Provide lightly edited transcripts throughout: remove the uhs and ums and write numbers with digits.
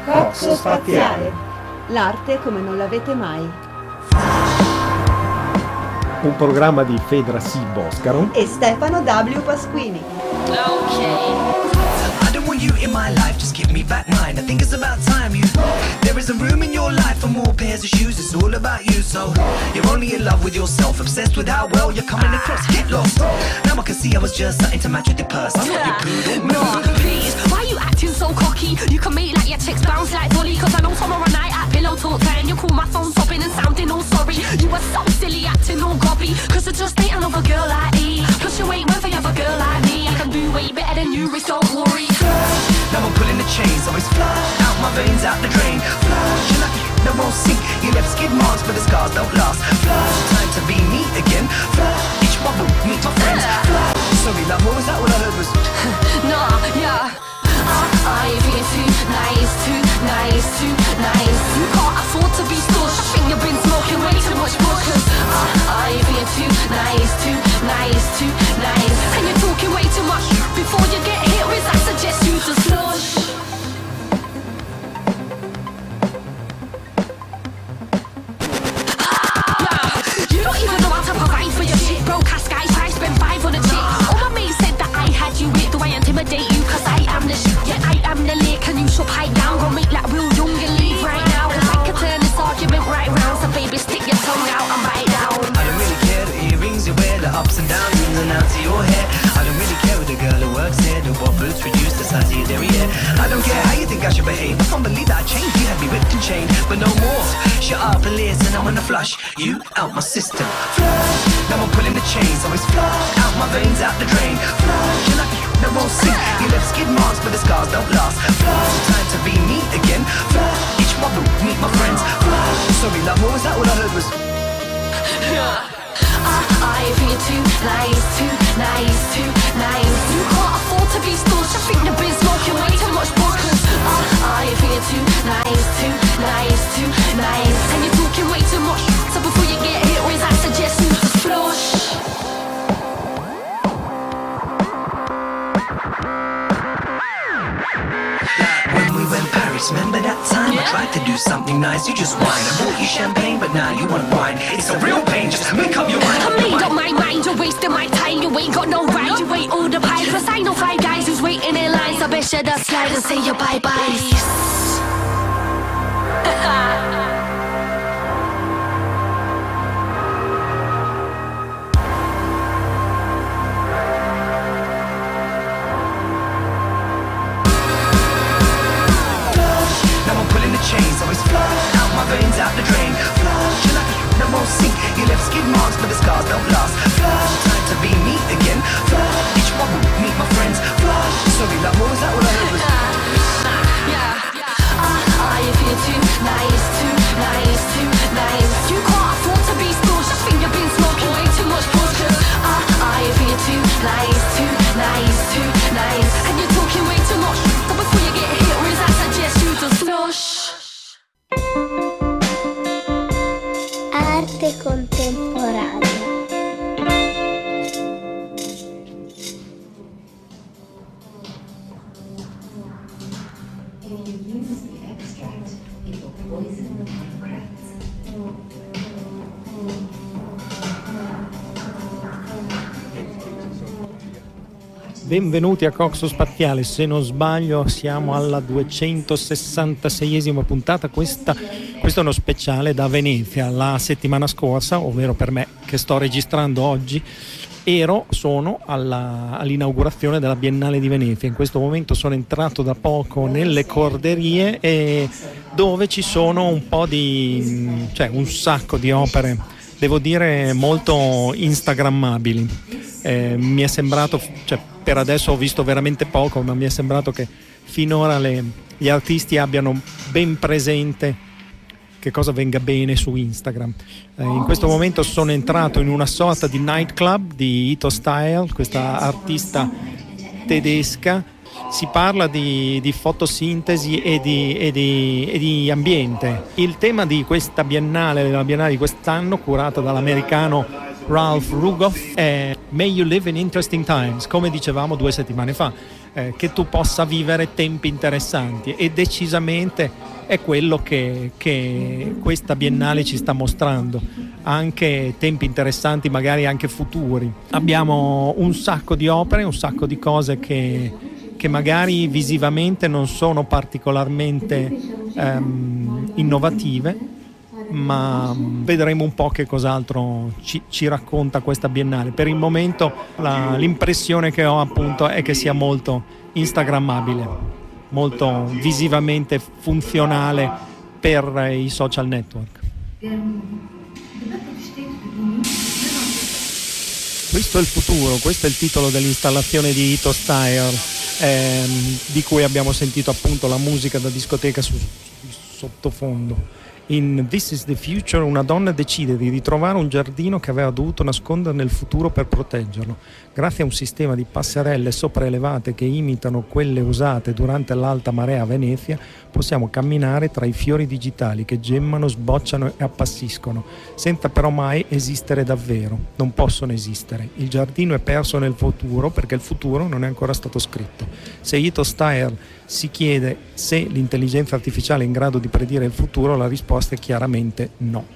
Coxo Spaziale. L'arte come non l'avete mai. Un programma di Fedra C. Boscaro e Stefano W. Pasquini. You in my life, just give me back mine. I think it's about time you. There isn't room in your life for more pairs of shoes. It's all about you, so you're only in love with yourself, obsessed with how well you're coming across. Get lost. Now I can see I was just something to match with your purse. I'm not your poodle. No, please, why you acting so cocky? You can make like your chicks bounce like Dolly. Cause I know tomorrow night at pillow talk time you call my phone sobbing and sounding all sorry. You were so silly acting all gobby. Cause I just ain't another girl like me. Plus you ain't one for another girl like me. I can do way better than you, Rich, don't worry. Now I'm pulling the chains, always flush out my veins, out the drain. Flush, you're lucky, no won't sink. You left skid marks, but the scars don't last. Flush, time to be me again. Flush, each bubble, meet my friends. Flush, sorry love, what was that? All I heard was nah, yeah. I feel too nice, too nice, too nice. You can't afford to be stush. I think you've been smoking way too much bush. Cause I feel too nice, too nice, too nice. And you're talking way too much. Before you get hit with, I suggest you to slush. You don't even know how to provide for your shit. Broke ass guys, I spent 5 on a chick. All my mates said that I had you with. Do I intimidate you? Cause I am the shit. Yeah, I am the lick. And you should pipe down. Go make like Will Young and leave right now. Cause I could turn this argument right round. So baby, stick your tongue out and bite down. I don't really care the earrings you wear, the ups and downs, ins and outs of your hair. I don't really care with the girl who works here, the what boots reduce the size of your derriere. I don't care how you think I should behave. I can't believe that I changed. You had me whipped and chained, but no more. Shut up and listen, I wanna flush you out my system. Flush, now I'm pulling the chains, always flush out my veins, out the drain. Flush, you're lucky, no won't sink. You left skid marks, but the scars don't last. Flush, time to be me again. Flush, each bubble, meet my friends. Flush, sorry love, what was that? All I heard was I feel too nice, too nice, too nice. You can't afford to be stush. I think you've been smoking way too much bush. Cause I feel too nice, too nice, too nice. And you're talking way too much. So before you get hit with, I suggest you to flush. when we went Paris, remember that time? I tried to do something nice, you just whine. I bought you champagne, but now you want wine. It's a real pain, just make up your mind. I made up my mind, you're wasting my time. You ain't got no right, you ain't all the pie. Cause I know 5 guys who's waiting in line. So bet you just slide and say your bye-byes. Chains always flush out my veins, out the drain. Flush, you're lucky, no won't sink. You left skid marks, but the scars don't last. Flush, time to be me again. Flush, each bubble, meet my friends. Flush, sorry love, what was that? All I heard was I feel too nice, too nice, too nice. You can't afford to be stush. I think you've been smoking way too much bush. I feel too nice, too nice, too nice. And you're talking way too much. So before you get hit with, I suggest you to slush. Arte contemporanea. Benvenuti a Coxo Spaziale, se non sbaglio siamo alla 266esima puntata. Questo è uno speciale da Venezia. La settimana scorsa, ovvero per me che sto registrando oggi, sono all'inaugurazione della Biennale di Venezia. In questo momento sono entrato da poco nelle corderie dove ci sono un sacco di opere, devo dire molto instagrammabili. Mi è sembrato, per adesso ho visto veramente poco, ma mi è sembrato che finora gli artisti abbiano ben presente che cosa venga bene su Instagram. In questo momento sono entrato in una sorta di nightclub di Ito Style, questa artista tedesca. Si parla di fotosintesi e di ambiente. Il tema di questa biennale, della biennale di quest'anno, curata dall'americano Ralph Rugoff, è May you live in interesting times, come dicevamo 2 settimane fa, che tu possa vivere tempi interessanti, e decisamente è quello che questa Biennale ci sta mostrando, anche tempi interessanti, magari anche futuri. Abbiamo un sacco di opere, un sacco di cose che magari visivamente non sono particolarmente innovative, ma vedremo un po' che cos'altro ci racconta questa Biennale. Per il momento l'impressione che ho appunto è che sia molto instagrammabile, molto visivamente funzionale per i social network. Questo è il futuro, questo è il titolo dell'installazione di Ito Steyr, di cui abbiamo sentito appunto la musica da discoteca sottofondo. In This is the Future una donna decide di ritrovare un giardino che aveva dovuto nascondere nel futuro per proteggerlo. Grazie a un sistema di passerelle sopraelevate che imitano quelle usate durante l'alta marea a Venezia, possiamo camminare tra i fiori digitali che gemmano, sbocciano e appassiscono, senza però mai esistere davvero. Non possono esistere. Il giardino è perso nel futuro perché il futuro non è ancora stato scritto. Se Ito Steyr si chiede se l'intelligenza artificiale è in grado di predire il futuro, la risposta è chiaramente no.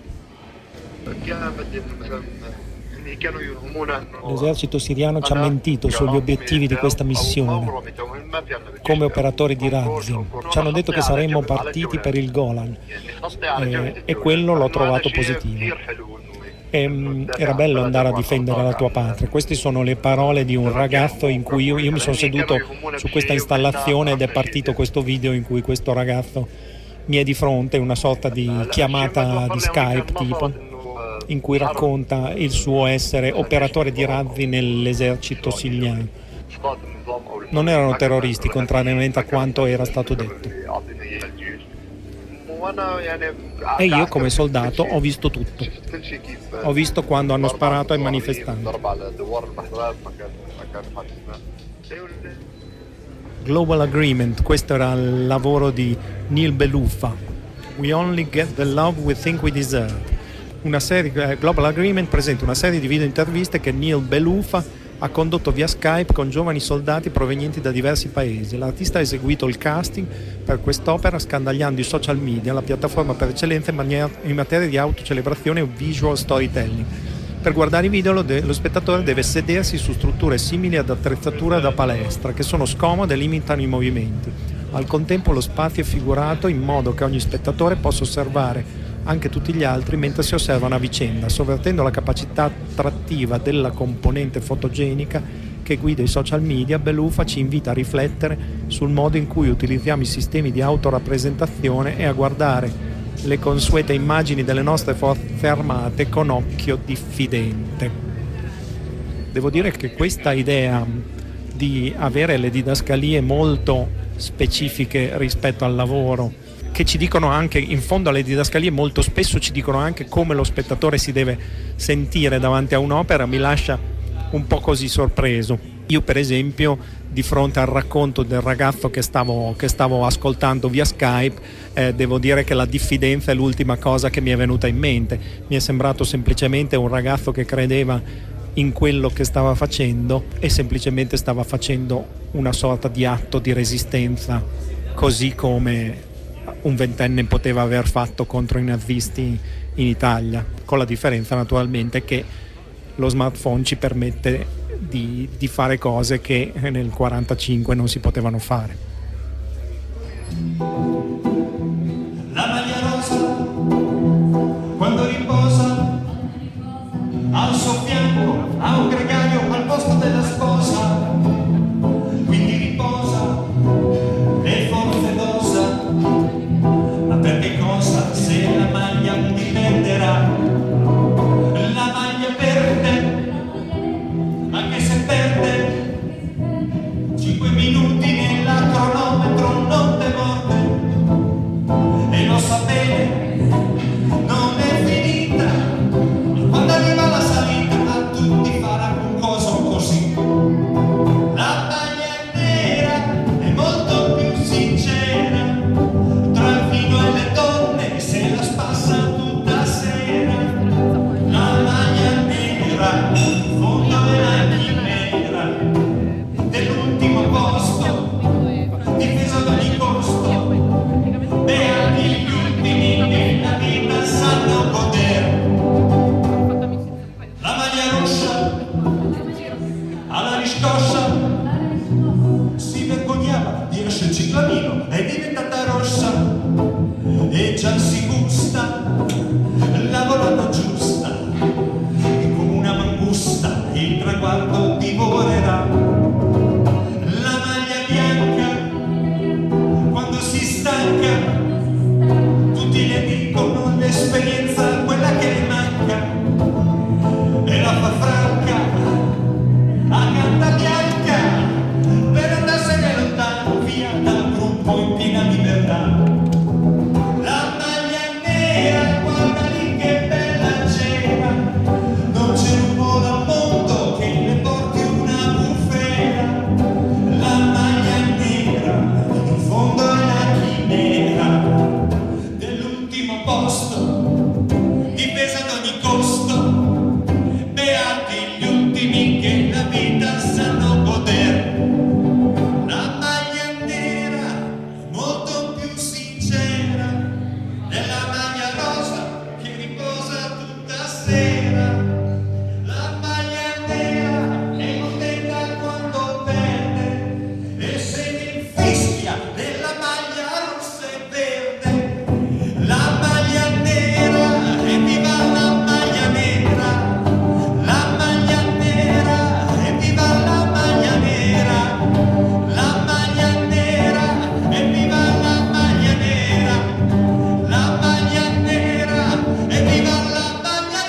L'esercito siriano ci ha mentito sugli obiettivi di questa missione. Come operatori di razzi ci hanno detto che saremmo partiti per il Golan, e quello l'ho trovato positivo. Era bello andare a difendere la tua patria. Queste sono le parole di un ragazzo in cui io mi sono seduto su questa installazione ed è partito questo video in cui questo ragazzo mi è di fronte, una sorta di chiamata di Skype tipo, in cui racconta il suo essere operatore di razzi nell'esercito siriano. Non erano terroristi, contrariamente a quanto era stato detto. E io come soldato ho visto tutto. Ho visto quando hanno sparato ai manifestanti. Global Agreement, questo era il lavoro di Neil Belufa. We only get the love we think we deserve. Una serie, Global Agreement presenta una serie di video interviste che Neil Belufa ha condotto via Skype con giovani soldati provenienti da diversi paesi. L'artista ha eseguito il casting per quest'opera scandagliando i social media, la piattaforma per eccellenza in materia di autocelebrazione e visual storytelling. Per guardare i video lo spettatore deve sedersi su strutture simili ad attrezzature da palestra, che sono scomode e limitano i movimenti. Al contempo lo spazio è figurato in modo che ogni spettatore possa osservare anche tutti gli altri mentre si osservano a vicenda, sovvertendo la capacità attrattiva della componente fotogenica che guida i social media. Belufa ci invita a riflettere sul modo in cui utilizziamo i sistemi di autorappresentazione e a guardare le consuete immagini delle nostre forze armate con occhio diffidente. Devo dire che questa idea di avere le didascalie molto specifiche rispetto al lavoro, che ci dicono anche, in fondo alle didascalie molto spesso ci dicono anche come lo spettatore si deve sentire davanti a un'opera, mi lascia un po' così sorpreso. Io per esempio, di fronte al racconto del ragazzo che stavo ascoltando via Skype, devo dire che la diffidenza è l'ultima cosa che mi è venuta in mente. Mi è sembrato semplicemente un ragazzo che credeva in quello che stava facendo e semplicemente stava facendo una sorta di atto di resistenza, così come un ventenne poteva aver fatto contro i nazisti in Italia, con la differenza naturalmente che lo smartphone ci permette di fare cose che nel 1945 non si potevano fare. La maglia rosa quando riposa al suo fianco ha un gregario al posto della sposa, quindi riposa e forse dosa. Ma per che cosa se la maglia dipenderà? La maglia perde, anche se perde 5 minuti nella cronometro non te morde. E lo sa bene, non è finita. Quando arriva la salita a tutti farà un coso così. La maglia è nera è molto più sincera, tra il vino e le donne se la spassa tutta sera. La maglia nera, fondo della posto, difesa ad ogni costo, beati gli ultimi che la vita sanno goder. La maglia nera è molto più sincera della maglia rosa che riposa tutta sera. La maglia nera è contenta quando perde e se ne fischia della maglia rossa e verde. La maglia nera e viva la maglia nera. La maglia nera e viva la maglia nera. La maglia nera e viva la maglia nera. La maglia nera e viva la maglia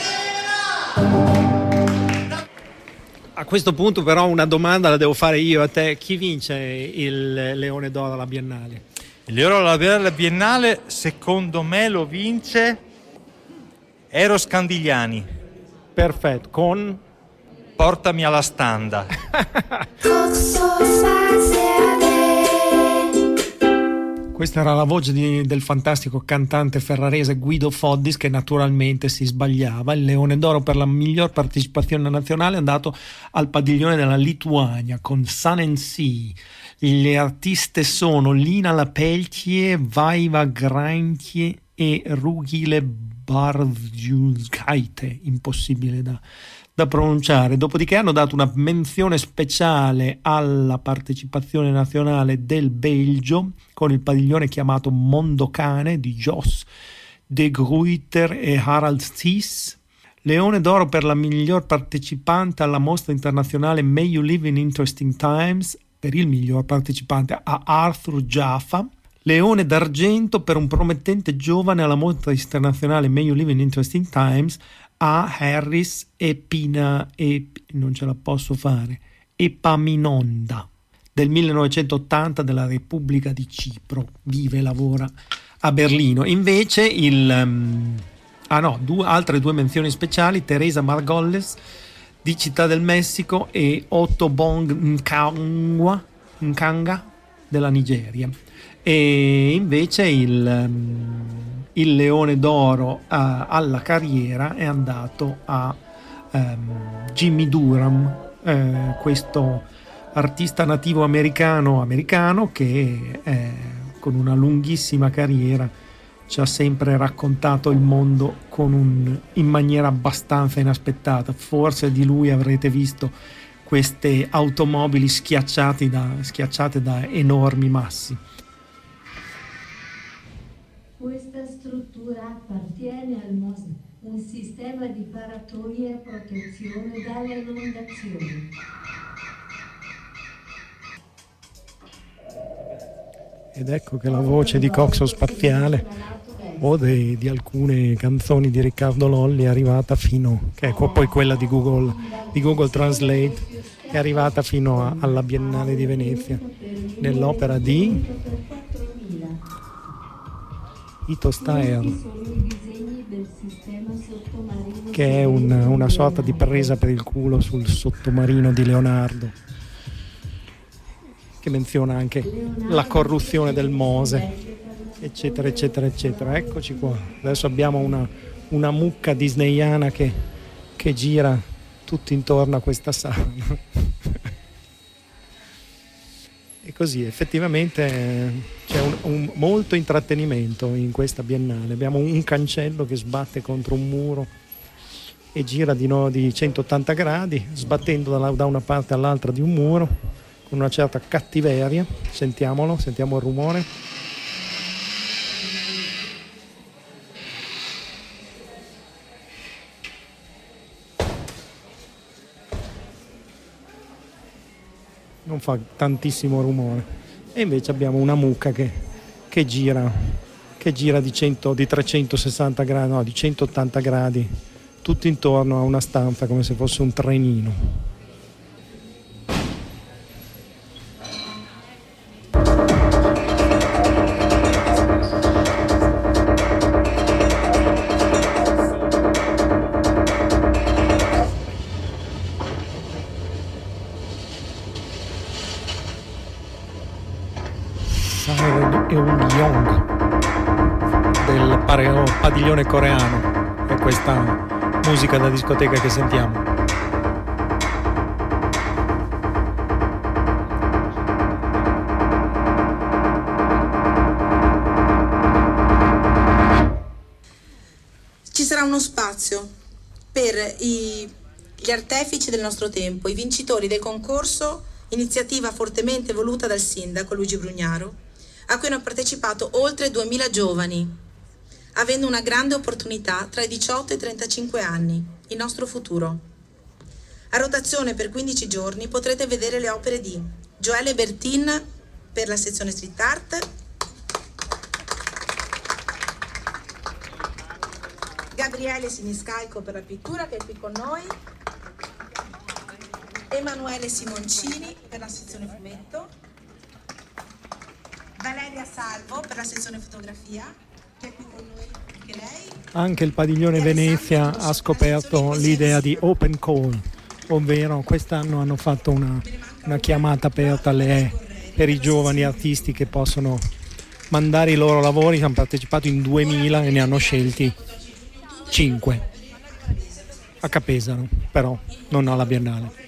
nera. A questo punto però una domanda la devo fare io a te. Chi vince il Leone d'Oro alla Biennale? Il Leone d'Oro alla Biennale secondo me lo vince Eros Candigliani. Perfetto, con Portami alla standa. Questa era la voce del fantastico cantante ferrarese Guido Foddis, che naturalmente si sbagliava. Il Leone d'Oro per la miglior partecipazione nazionale è andato al padiglione della Lituania con Sun and Sea. Le artiste sono Lina Lapeltier, Vaiva Graintie e Rugile Bardziuskaite, impossibile da pronunciare. Dopodiché hanno dato una menzione speciale alla partecipazione nazionale del Belgio con il padiglione chiamato Mondocane di Jos de Gruyter e Harald Thies. Leone d'Oro per la miglior partecipante alla mostra internazionale May You Live in Interesting Times per il miglior partecipante a Arthur Jaffa. Leone d'argento per un promettente giovane alla mostra internazionale May You Live in Interesting Times a Harris non ce la posso fare, Epaminonda del 1980 della Repubblica di Cipro, vive e lavora a Berlino. Invece altre due menzioni speciali: Teresa Margolles di Città del Messico e Otto Bong Nkanga della Nigeria. E invece il Leone d'Oro alla carriera è andato a Jimmy Durham, questo artista nativo americano che con una lunghissima carriera ci ha sempre raccontato il mondo in maniera abbastanza inaspettata. Forse di lui avrete visto queste automobili schiacciate da enormi massi. Questa struttura appartiene al MOS, un sistema di paratoie e protezione dalle inondazioni. Ed ecco che la voce di Coxo Spaziale o di alcune canzoni di Riccardo Lolli è arrivata poi quella di Google Translate, è arrivata fino alla Biennale di Venezia nell'opera di Ito Staer, che è una sorta di presa per il culo sul sottomarino di Leonardo, che menziona anche la corruzione del Mose, eccetera eccetera eccetera. Eccoci qua, adesso abbiamo una mucca disneyana che gira tutto intorno a questa sala. E così effettivamente c'è un molto intrattenimento in questa Biennale. Abbiamo un cancello che sbatte contro un muro e gira di 180 gradi, sbattendo da una parte all'altra di un muro con una certa cattiveria. Sentiamo il rumore. Non fa tantissimo rumore, e invece abbiamo una mucca che gira di 360 gradi, no, di 180 gradi, tutto intorno a una stanza come se fosse un trenino. Eun Young del padiglione coreano e questa musica da discoteca che sentiamo. Ci sarà uno spazio per gli artefici del nostro tempo, i vincitori del concorso, iniziativa fortemente voluta dal sindaco Luigi Brugnaro, a cui hanno partecipato oltre 2000 giovani, avendo una grande opportunità tra i 18 e i 35 anni, il nostro futuro. A rotazione per 15 giorni potrete vedere le opere di Joelle Bertin per la sezione Street Art, Gabriele Siniscalco per la pittura, che è qui con noi, Emanuele Simoncini per la sezione fumetto, Valeria Salvo per la sezione fotografia, che è qui con noi anche lei. Anche il padiglione Venezia ha scoperto l'idea di open call, ovvero quest'anno hanno fatto una chiamata aperta per i giovani artisti che possono mandare i loro lavori. Hanno partecipato in 2000 e ne hanno scelti 5 a Capesano, però non alla Biennale.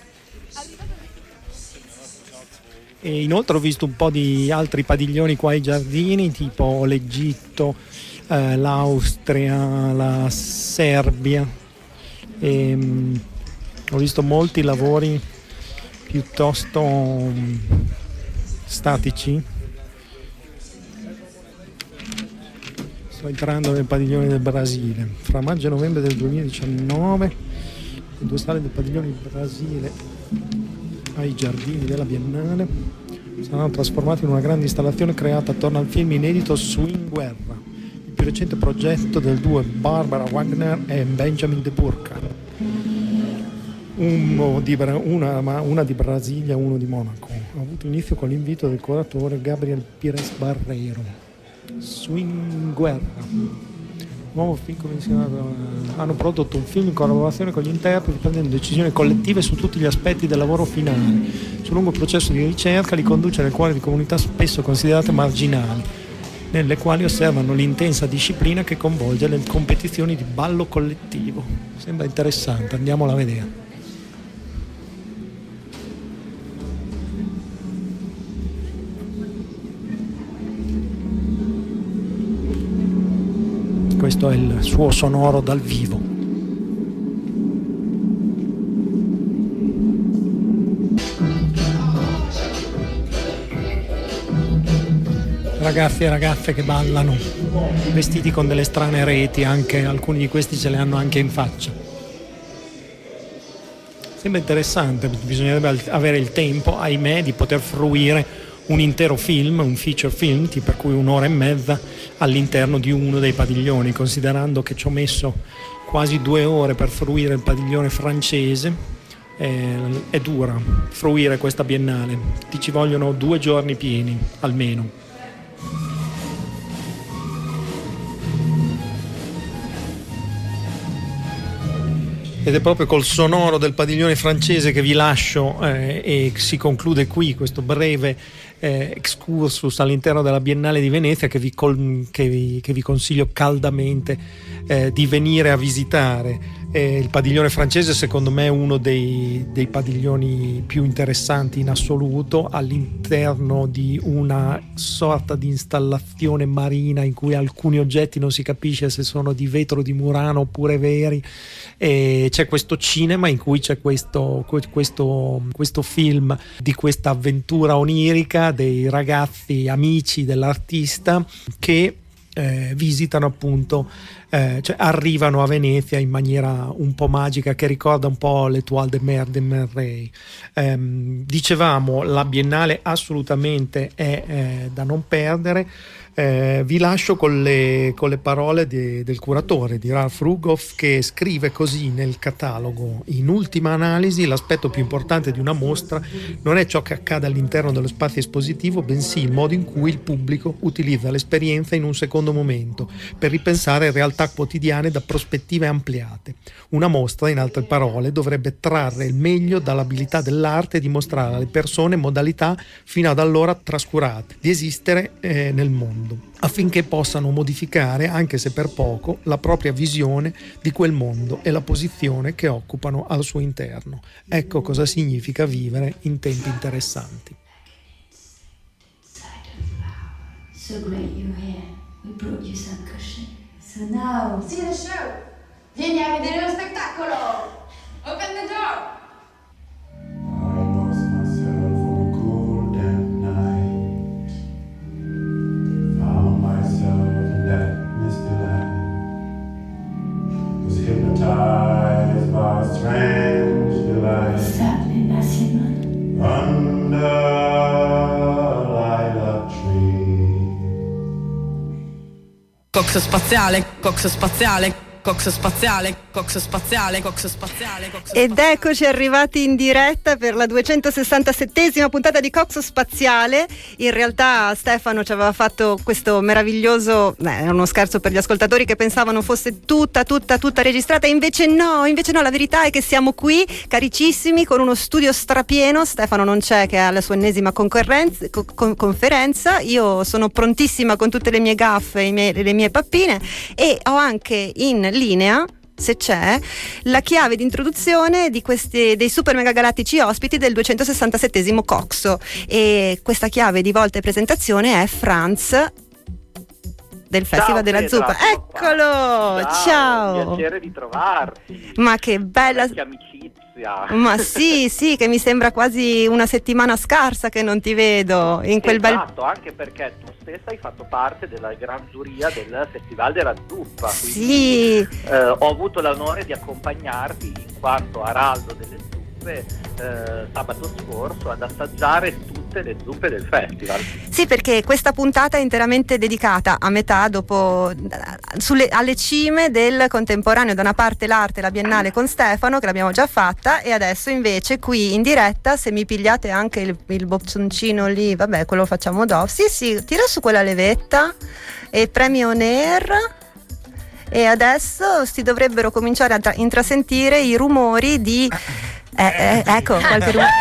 E inoltre ho visto un po' di altri padiglioni qua ai giardini, tipo l'Egitto, l'Austria, la Serbia, e ho visto molti lavori piuttosto statici. Sto entrando nel padiglione del Brasile. Fra maggio e novembre del 2019, le 2 sale del padiglione del Brasile ai giardini della Biennale saranno trasformati in una grande installazione creata attorno al film inedito Swing Guerra, il più recente progetto del duo Barbara Wagner e Benjamin de Burca, una di Brasilia, uno di Monaco. Ha avuto inizio con l'invito del curatore Gabriel Pires Barreiro. Swing Guerra, nuovo film hanno prodotto un film in collaborazione con gli interpreti, prendendo decisioni collettive su tutti gli aspetti del lavoro finale. Su un lungo processo di ricerca li conduce nel cuore di comunità spesso considerate marginali, nelle quali osservano l'intensa disciplina che coinvolge le competizioni di ballo collettivo. Sembra interessante, andiamola a vedere. Questo è il suo sonoro dal vivo. Ragazzi e ragazze che ballano, vestiti con delle strane reti, anche alcuni di questi ce le hanno anche in faccia. Sembra interessante, bisognerebbe avere il tempo, ahimè, di poter fruire un intero film, un feature film, per cui 1 ora e mezza all'interno di uno dei padiglioni, considerando che ci ho messo quasi 2 ore per fruire il padiglione francese. È dura fruire questa biennale, ci vogliono 2 giorni pieni almeno. Ed è proprio col sonoro del padiglione francese che vi lascio e si conclude qui questo breve excursus all'interno della Biennale di Venezia che vi consiglio caldamente di venire a visitare. Il padiglione francese secondo me è uno dei padiglioni più interessanti in assoluto, all'interno di una sorta di installazione marina in cui alcuni oggetti non si capisce se sono di vetro di Murano oppure veri, e c'è questo cinema in cui c'è questo film di questa avventura onirica dei ragazzi amici dell'artista che visitano appunto, cioè arrivano a Venezia in maniera un po' magica che ricorda un po' l'Étoile de Mer de Merray. Dicevamo, la Biennale assolutamente è da non perdere. Vi lascio con le parole del curatore, di Ralph Rugoff, che scrive così nel catalogo: in ultima analisi l'aspetto più importante di una mostra non è ciò che accade all'interno dello spazio espositivo, bensì il modo in cui il pubblico utilizza l'esperienza in un secondo momento per ripensare realtà quotidiane da prospettive ampliate. Una mostra, in altre parole, dovrebbe trarre il meglio dall'abilità dell'arte e dimostrare alle persone modalità fino ad allora trascurate di esistere nel mondo. mondo, affinché possano modificare, anche se per poco, la propria visione di quel mondo e la posizione che occupano al suo interno. Ecco cosa significa vivere in tempi interessanti. So great you're here. We brought you some cushion. So now, see the show. Vieni a vedere lo spettacolo. Open the door. I lost myself on a cold damp night. Found myself in that misty light. Was hypnotized by a strange delight. Sadly, Nassim. Under a lilac tree. Cox spaziale, cox spaziale. Cox spaziale, cox spaziale, cox spaziale, cox spaziale. Ed eccoci arrivati in diretta per la 267esima puntata di Cox Spaziale. In realtà Stefano ci aveva fatto questo meraviglioso, è uno scherzo per gli ascoltatori che pensavano fosse tutta registrata, invece no, la verità è che siamo qui caricissimi con uno studio strapieno. Stefano non c'è, che ha la sua ennesima conferenza. Io sono prontissima con tutte le mie gaffe, le mie pappine, e ho anche in linea, se c'è, la chiave di introduzione di dei super mega galattici ospiti del 267esimo Coxo, e questa chiave di volta e presentazione è Franz del Festival della Zuppa. Eccolo, ciao. Piacere di trovarti. Ma che bella amicizia. Ma sì, che mi sembra quasi una settimana scarsa che non ti vedo in quel esatto, anche perché tu stessa hai fatto parte della gran giuria del Festival della Zuppa. Sì. Ho avuto l'onore di accompagnarti in quanto araldo delle zuppe sabato scorso ad assaggiare tutte le zuppe del festival. Sì, perché questa puntata è interamente dedicata a metà alle cime del contemporaneo, da una parte l'arte, la Biennale con Stefano, che l'abbiamo già fatta, e adesso invece qui in diretta, se mi pigliate anche il bozzoncino lì, vabbè, quello lo facciamo dopo. Sì, tira su quella levetta e premi on air. E adesso si dovrebbero cominciare a intrasentire i rumori di ecco, qualche rumore.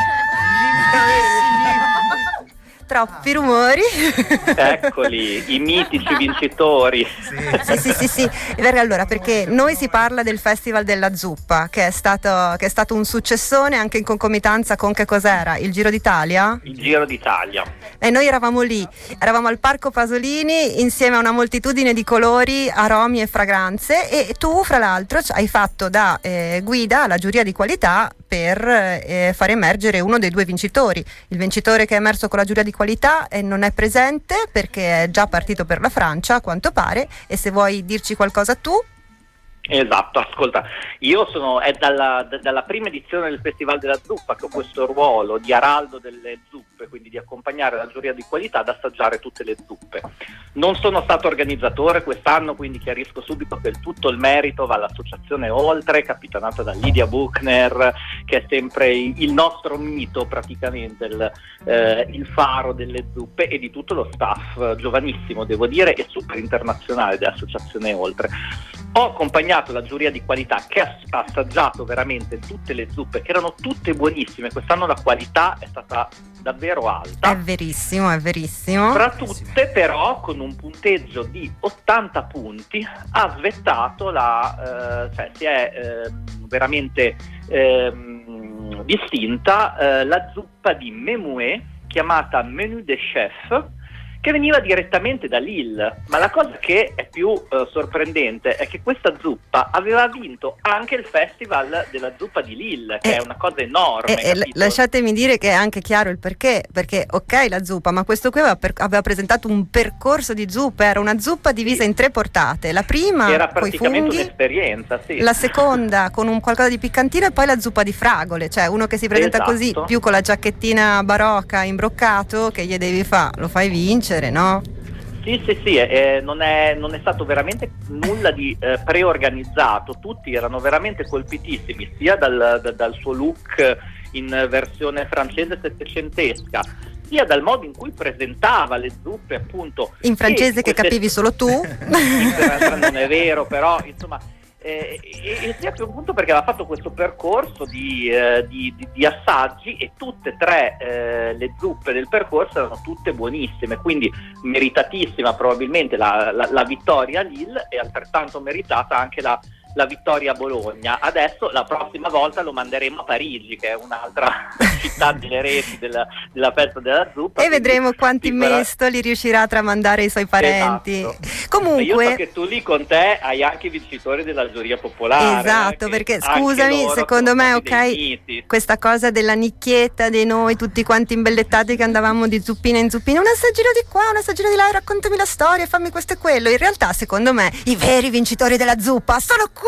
Troppi rumori. Eccoli, i mitici vincitori. Sì. Allora, perché noi si parla del Festival della Zuppa, che è stato un successone anche in concomitanza con, che cos'era? Il Giro d'Italia? Il Giro d'Italia. E noi eravamo lì, eravamo al Parco Pasolini insieme a una moltitudine di colori, aromi e fragranze, e tu fra l'altro hai fatto da guida alla giuria di qualità per far emergere uno dei due vincitori. Il vincitore che è emerso con la giuria di qualità non è presente perché è già partito per la Francia, a quanto pare, e se vuoi dirci qualcosa tu. Esatto, ascolta, io è dalla prima edizione del Festival della Zuppa che ho questo ruolo di araldo delle zuppe, quindi di accompagnare la giuria di qualità ad assaggiare tutte le zuppe. Non sono stato organizzatore quest'anno, quindi chiarisco subito che tutto il merito va all'associazione Oltre, capitanata da Lidia Buchner, che è sempre il nostro mito praticamente, il faro delle zuppe, e di tutto lo staff giovanissimo, devo dire, e super internazionale dell'associazione Oltre. Ho accompagnato la giuria di qualità che ha assaggiato veramente tutte le zuppe, che erano tutte buonissime. Quest'anno la qualità è stata davvero alta. È verissimo. Tra tutte però, con un punteggio di 80 punti, ha svettato si è veramente distinta la zuppa di Memoué, chiamata Menu des Chefs, che veniva direttamente da Lille. Ma la cosa che è più sorprendente è che questa zuppa aveva vinto anche il Festival della Zuppa di Lille, che è una cosa enorme. Lasciatemi dire che è anche chiaro il perché ok la zuppa, ma questo qui aveva presentato un percorso di zuppe, era una zuppa divisa in 3 portate. La prima era coi praticamente funghi, un'esperienza, sì. La seconda con un qualcosa di piccantino, e poi la zuppa di fragole, cioè uno che si presenta così, più con la giacchettina barocca imbroccato, che gli devi lo fai vincere, no? Sì, non è stato veramente nulla di preorganizzato. Tutti erano veramente colpitissimi, sia dal suo look in versione francese settecentesca, sia dal modo in cui presentava le zuppe, appunto in francese, che capivi solo tu. Non è vero, però insomma e sia più appunto perché aveva fatto questo percorso di assaggi, e tutte e tre le zuppe del percorso erano tutte buonissime, quindi meritatissima probabilmente la vittoria a Lille, e altrettanto meritata anche la vittoria a Bologna. Adesso la prossima volta lo manderemo a Parigi, che è un'altra città delle reti della festa della zuppa, e vedremo quanti mestoli riuscirà a tramandare ai suoi parenti. Esatto. Comunque io so che tu lì con te hai anche i vincitori della giuria popolare. Esatto, perché scusami, secondo me ok, questa cosa della nicchietta di noi tutti quanti imbellettati che andavamo di zuppina in zuppina, un assaggino di qua, un assaggino di là, raccontami la storia, fammi questo e quello. In realtà secondo me i veri vincitori della zuppa sono qui.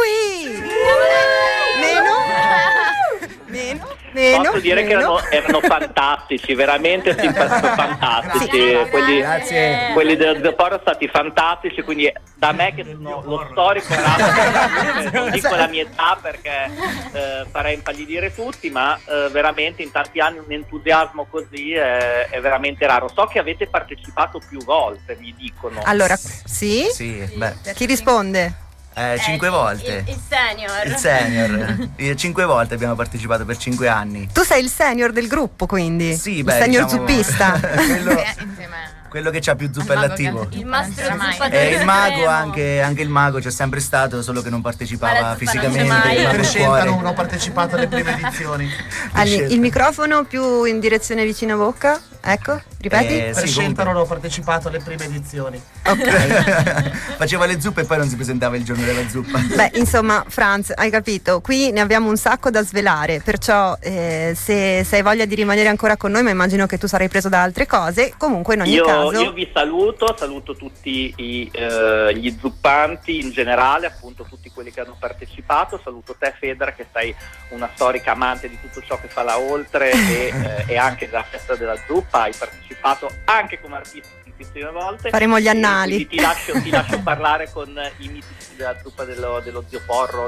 Meno. Posso dire che erano fantastici, veramente fantastici. Sì. Quelli dello Zio Porro sono stati fantastici, quindi da me che sono lo storico non dico la mia età perché farei impallidire tutti, ma veramente in tanti anni un entusiasmo così è veramente raro. So che avete partecipato più volte, mi dicono. Allora, sì? Chi risponde? 5 volte. Il senior. Il senior. 5 volte abbiamo partecipato per 5 anni. Tu sei il senior del gruppo, quindi? Sì, il senior zuppista. quello che c'ha più zuppe all'attivo. Il mastro zuppatore. E il mago, anche il mago c'è sempre stato, solo che non partecipava fisicamente. Crescenta non ho partecipato alle prime edizioni. Il microfono più in direzione vicino a bocca. Ecco, ripeti? Crescenta non ho partecipato alle prime edizioni. Ok. Faceva le zuppe e poi non si presentava il giorno della zuppa. Beh, insomma, Franz, hai capito, qui ne abbiamo un sacco da svelare, perciò se hai voglia di rimanere ancora con noi, ma immagino che tu sarai preso da altre cose, comunque in ogni caso... Io vi saluto tutti gli zuppanti in generale, appunto tutti quelli che hanno partecipato, saluto te Fedra che sei una storica amante di tutto ciò che fa la Oltre e anche della festa della zuppa, hai partecipato anche come artista tantissime volte. Faremo gli annali. Ti lascio parlare con i mitici della zuppa dello Zio Porro,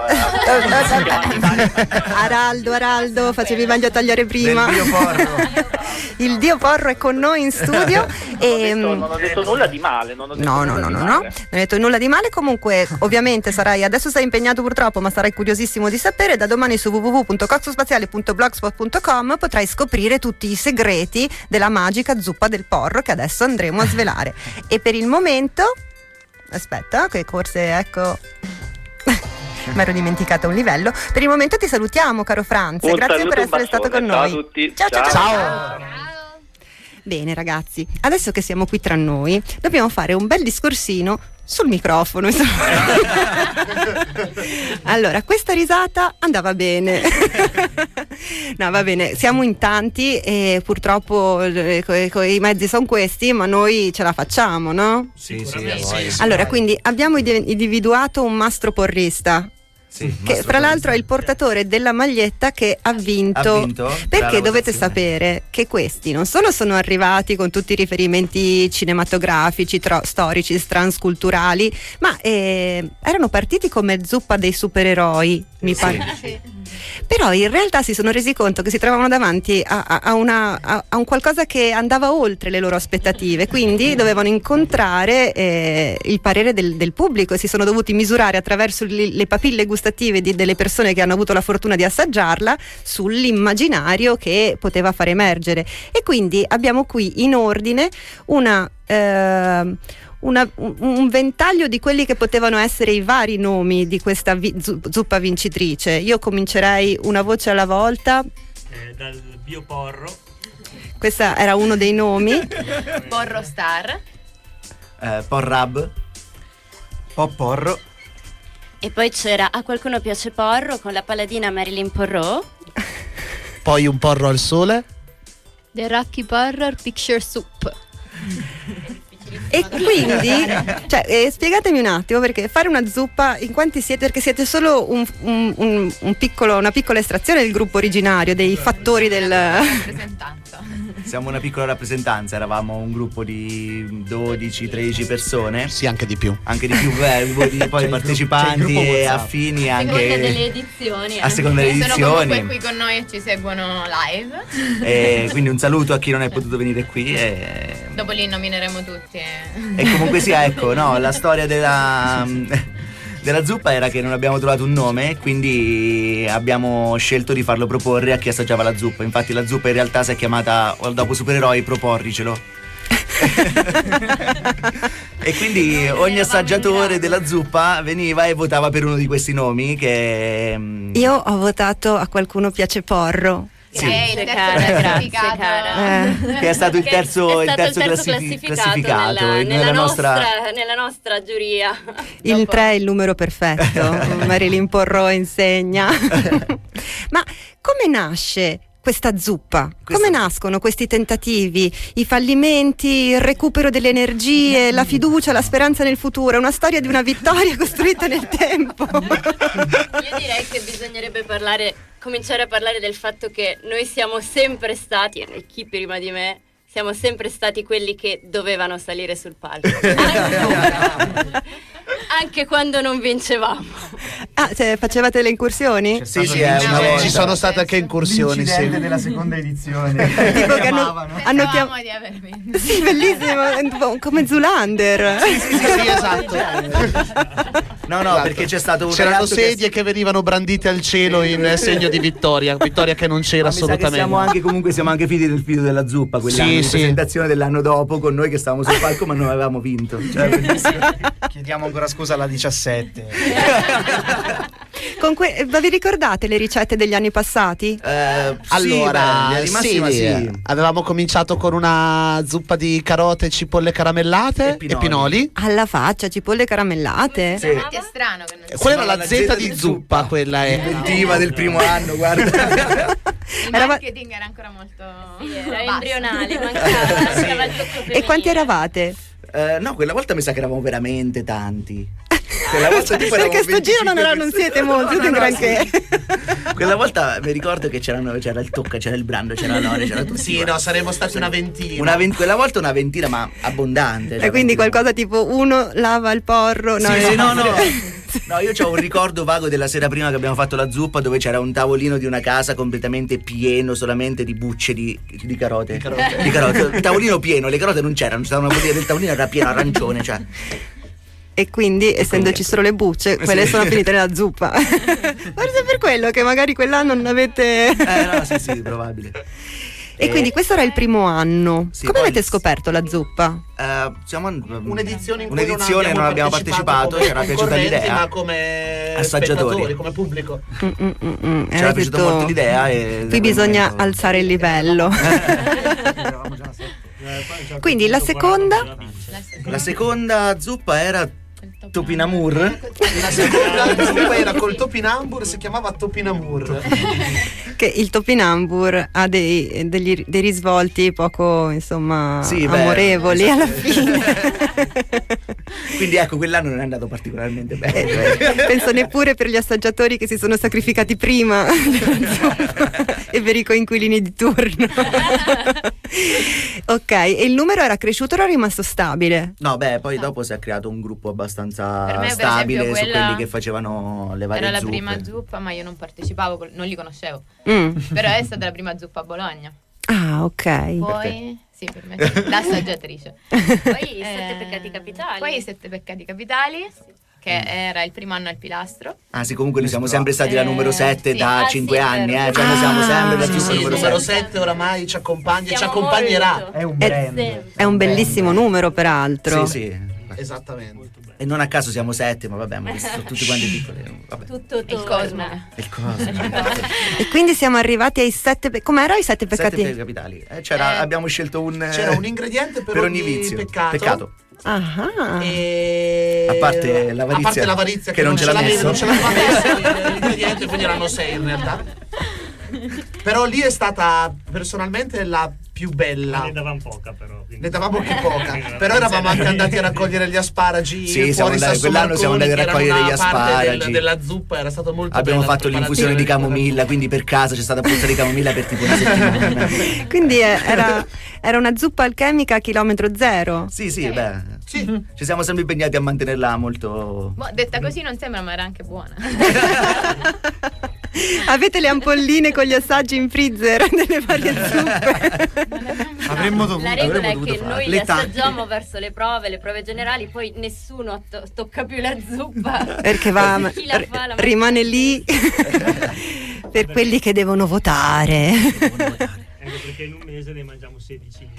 Araldo, facevi meglio a tagliare prima. Del Dio Porro. Il Dio Porro è con noi in studio. Non ho detto nulla di male. Non ho detto nulla di male. Comunque, ovviamente adesso sei impegnato purtroppo, ma sarai curiosissimo di sapere. Da domani su www.coxospaziale.blogspot.com potrai scoprire tutti i segreti della magica zuppa del porro che adesso andremo a svelare. E per il momento, aspetta, che forse ecco. Mi ero dimenticata un livello. Per il momento ti salutiamo, caro Franz. Grazie per essere stato con noi. Ciao a tutti. Ciao. Bene ragazzi, adesso che siamo qui tra noi, dobbiamo fare un bel discorsino sul microfono. Allora, questa risata andava bene. No, va bene, siamo in tanti e purtroppo i mezzi sono questi, ma noi ce la facciamo, no? Sì. Allora, quindi abbiamo individuato un mastro porrista. Che fra l'altro è il portatore della maglietta che ha vinto. Perché dovete sapere che questi non solo sono arrivati con tutti i riferimenti cinematografici, storici, transculturali, ma erano partiti come zuppa dei supereroi, mi pare. Però in realtà si sono resi conto che si trovavano davanti a un qualcosa che andava oltre le loro aspettative, quindi dovevano incontrare il parere del pubblico e si sono dovuti misurare attraverso le papille gustative delle persone che hanno avuto la fortuna di assaggiarla sull'immaginario che poteva far emergere. E quindi abbiamo qui in ordine un ventaglio di quelli che potevano essere i vari nomi di questa zuppa vincitrice. Io comincerei una voce alla volta. Dal Bioporro. Questo era uno dei nomi. Porro Star. Porrab. Porro. E poi c'era A qualcuno piace Porro con la paladina Marilyn Porro. Poi un porro al sole. The Rocky Horror Picture Soup. E quindi, spiegatemi un attimo, perché fare una zuppa, in quanti siete? Perché siete solo una piccola estrazione del gruppo originario, dei fattori del... Siamo una piccola rappresentanza, eravamo un gruppo di 12-13 persone. Sì, anche di più. Poi partecipanti e affini a anche. seconda delle edizioni. A seconda delle edizioni. Sono comunque qui con noi e ci seguono live. E quindi un saluto a chi non è potuto venire qui. Dopo li nomineremo tutti. E comunque sia, ecco, no, la storia della della zuppa era che non abbiamo trovato un nome, quindi abbiamo scelto di farlo proporre a chi assaggiava la zuppa. Infatti la zuppa in realtà si è chiamata, dopo Supereroi, Proporricelo. E quindi ogni assaggiatore della zuppa veniva e votava per uno di questi nomi che... Io ho votato A qualcuno piace Porro. Sì. Il terzo classificato. Che è stato il terzo, classificato nella nostra giuria. Il 3 è il numero perfetto. Marilyn Porro insegna. Ma come nasce questa zuppa? Come nascono questi tentativi, i fallimenti, il recupero delle energie, la fiducia, la speranza nel futuro? È una storia di una vittoria costruita nel tempo. Io direi che bisognerebbe cominciare a parlare del fatto che noi siamo sempre stati, e chi prima di me, siamo sempre stati quelli che dovevano salire sul palco. Anche quando non vincevamo. Ah, cioè, facevate le incursioni? Sì, ci sono state anche incursioni. L'incidente della seconda edizione. Tipo che hanno chiamato. Di aver vinto. Sì, bellissimo, come Zoolander. Sì, esatto. No, perché c'è stato un c'erano ragazzo sedie che venivano brandite al cielo in segno di vittoria che non c'era assolutamente. Siamo anche figli del figlio della zuppa, quell'anno di presentazione dell'anno dopo, con noi che stavamo sul palco ma non avevamo vinto. Cioè, chiediamo ancora scusa alla 17. Vi ricordate le ricette degli anni passati? Allora, sì, avevamo cominciato con una zuppa di carote, cipolle caramellate e pinoli. Alla faccia, cipolle caramellate? Sì. È strano che non quella era la Z di zuppa, quella è inventiva del primo anno, guarda. Il marketing era ancora molto era embrionale, mancava il tocco femminile. E quanti eravate? No, quella volta mi sa che eravamo veramente tanti. Perché sto giro non siete molti, siete un granché. Quella volta mi ricordo che c'era il Tocca, c'era il Brando, c'era Lore, c'era tutti. Sì, no, saremmo stati una ventina. Quella volta una ventina, ma abbondante. E quindi qualcosa tipo uno lava il porro. No, io ho un ricordo vago della sera prima che abbiamo fatto la zuppa, dove c'era un tavolino di una casa completamente pieno solamente di bucce di carote. Di carote. Il tavolino pieno, le carote non c'erano, c'era una bottiglia del tavolino, era pieno arancione, cioè. E quindi, essendoci solo le bucce, quelle sono finite nella zuppa. Forse per quello che magari quell'anno non avete. No, sì, probabile. E quindi questo era il primo anno. Come avete scoperto la zuppa? Siamo un'edizione in cui non abbiamo partecipato, ci era piaciuta l'idea. Ma come assaggiatori, come pubblico. Ci era piaciuta molto l'idea. Qui bisogna alzare il livello. Quindi la seconda zuppa era Topinamur. La seconda zuppa era col topinambur, si chiamava Topinamur. Che il topinambur ha dei risvolti poco, insomma, amorevoli alla fine. Quindi ecco, quell'anno non è andato particolarmente bene. Penso neppure per gli assaggiatori che si sono sacrificati prima e per i coinquilini di turno. Ok, e il numero era cresciuto o era rimasto stabile? No, poi dopo si è creato un gruppo abbastanza me, stabile esempio, su quelli che facevano le varie zuppe. Era la prima zuppa, ma io non partecipavo, non li conoscevo. Però è stata la prima zuppa a Bologna. Ah, ok. Poi sì, per me da assaggiatrice. Poi i 7 peccati capitali. Poi i 7 peccati capitali, che era il primo anno al Pilastro. Ah sì, comunque noi siamo sempre stati la numero 7 da 5 anni, cioè noi siamo sempre la zuppa numero 7 oramai ci accompagna e ci accompagnerà. È un brand. È un bellissimo numero, peraltro. Sì. Esattamente. E non a caso siamo 7, ma vabbè, ma questi sono tutti quanti piccoli. Vabbè. Tutto il Cosmo. Il Cosmo. E quindi siamo arrivati ai 7 com'era i 7 peccati? 7 capitali. Abbiamo scelto c'era un ingrediente per ogni vizio. Peccato. Ah. E... A parte l'avarizia che non ce l'ha messo. Non ce l'aveva messo l'ingrediente, quindi erano 6 in realtà. Però lì è stata personalmente la più bella. Ne davamo poca però. Ne davamo anche poca. Però eravamo anche andati a raccogliere gli asparagi. Quell'anno siamo andati a raccogliere gli asparagi. Della zuppa era stato molto Abbiamo fatto l'infusione di camomilla, quindi per casa c'è stata puzza di camomilla per tipo una settimana. Quindi era una zuppa alchemica a chilometro zero. Sì. Ci siamo sempre impegnati a mantenerla molto. Detta così non sembra, ma era anche buona. Avete le ampolline con gli assaggi in freezer delle varie zuppe? Avremmo dovuto. La regola è che fare. noi le assaggiamo verso le prove generali, poi nessuno tocca più la zuppa. Perché Chi la fa, la rimane lì per quelli che devono votare. Perché in un mese ne mangiamo 16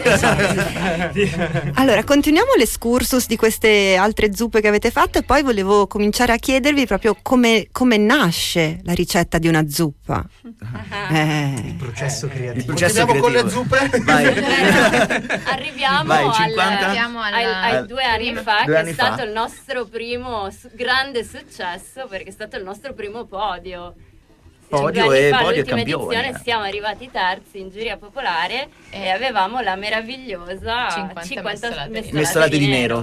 Allora, continuiamo l'escursus di queste altre zuppe che avete fatto e poi volevo cominciare a chiedervi proprio come nasce la ricetta di una zuppa. Il processo creativo. Il processo Continuiamo con creativo. le zuppe? Arriviamo, Vai, 50. ai 2 anni fa, 2 che anni è fa. stato il nostro primo grande successo, perché è stato il nostro primo podio. Podio 5 anni e fa, podio e l'ultima campione. edizione, siamo arrivati terzi in giuria popolare e avevamo la meravigliosa 50 Mestolate di nero.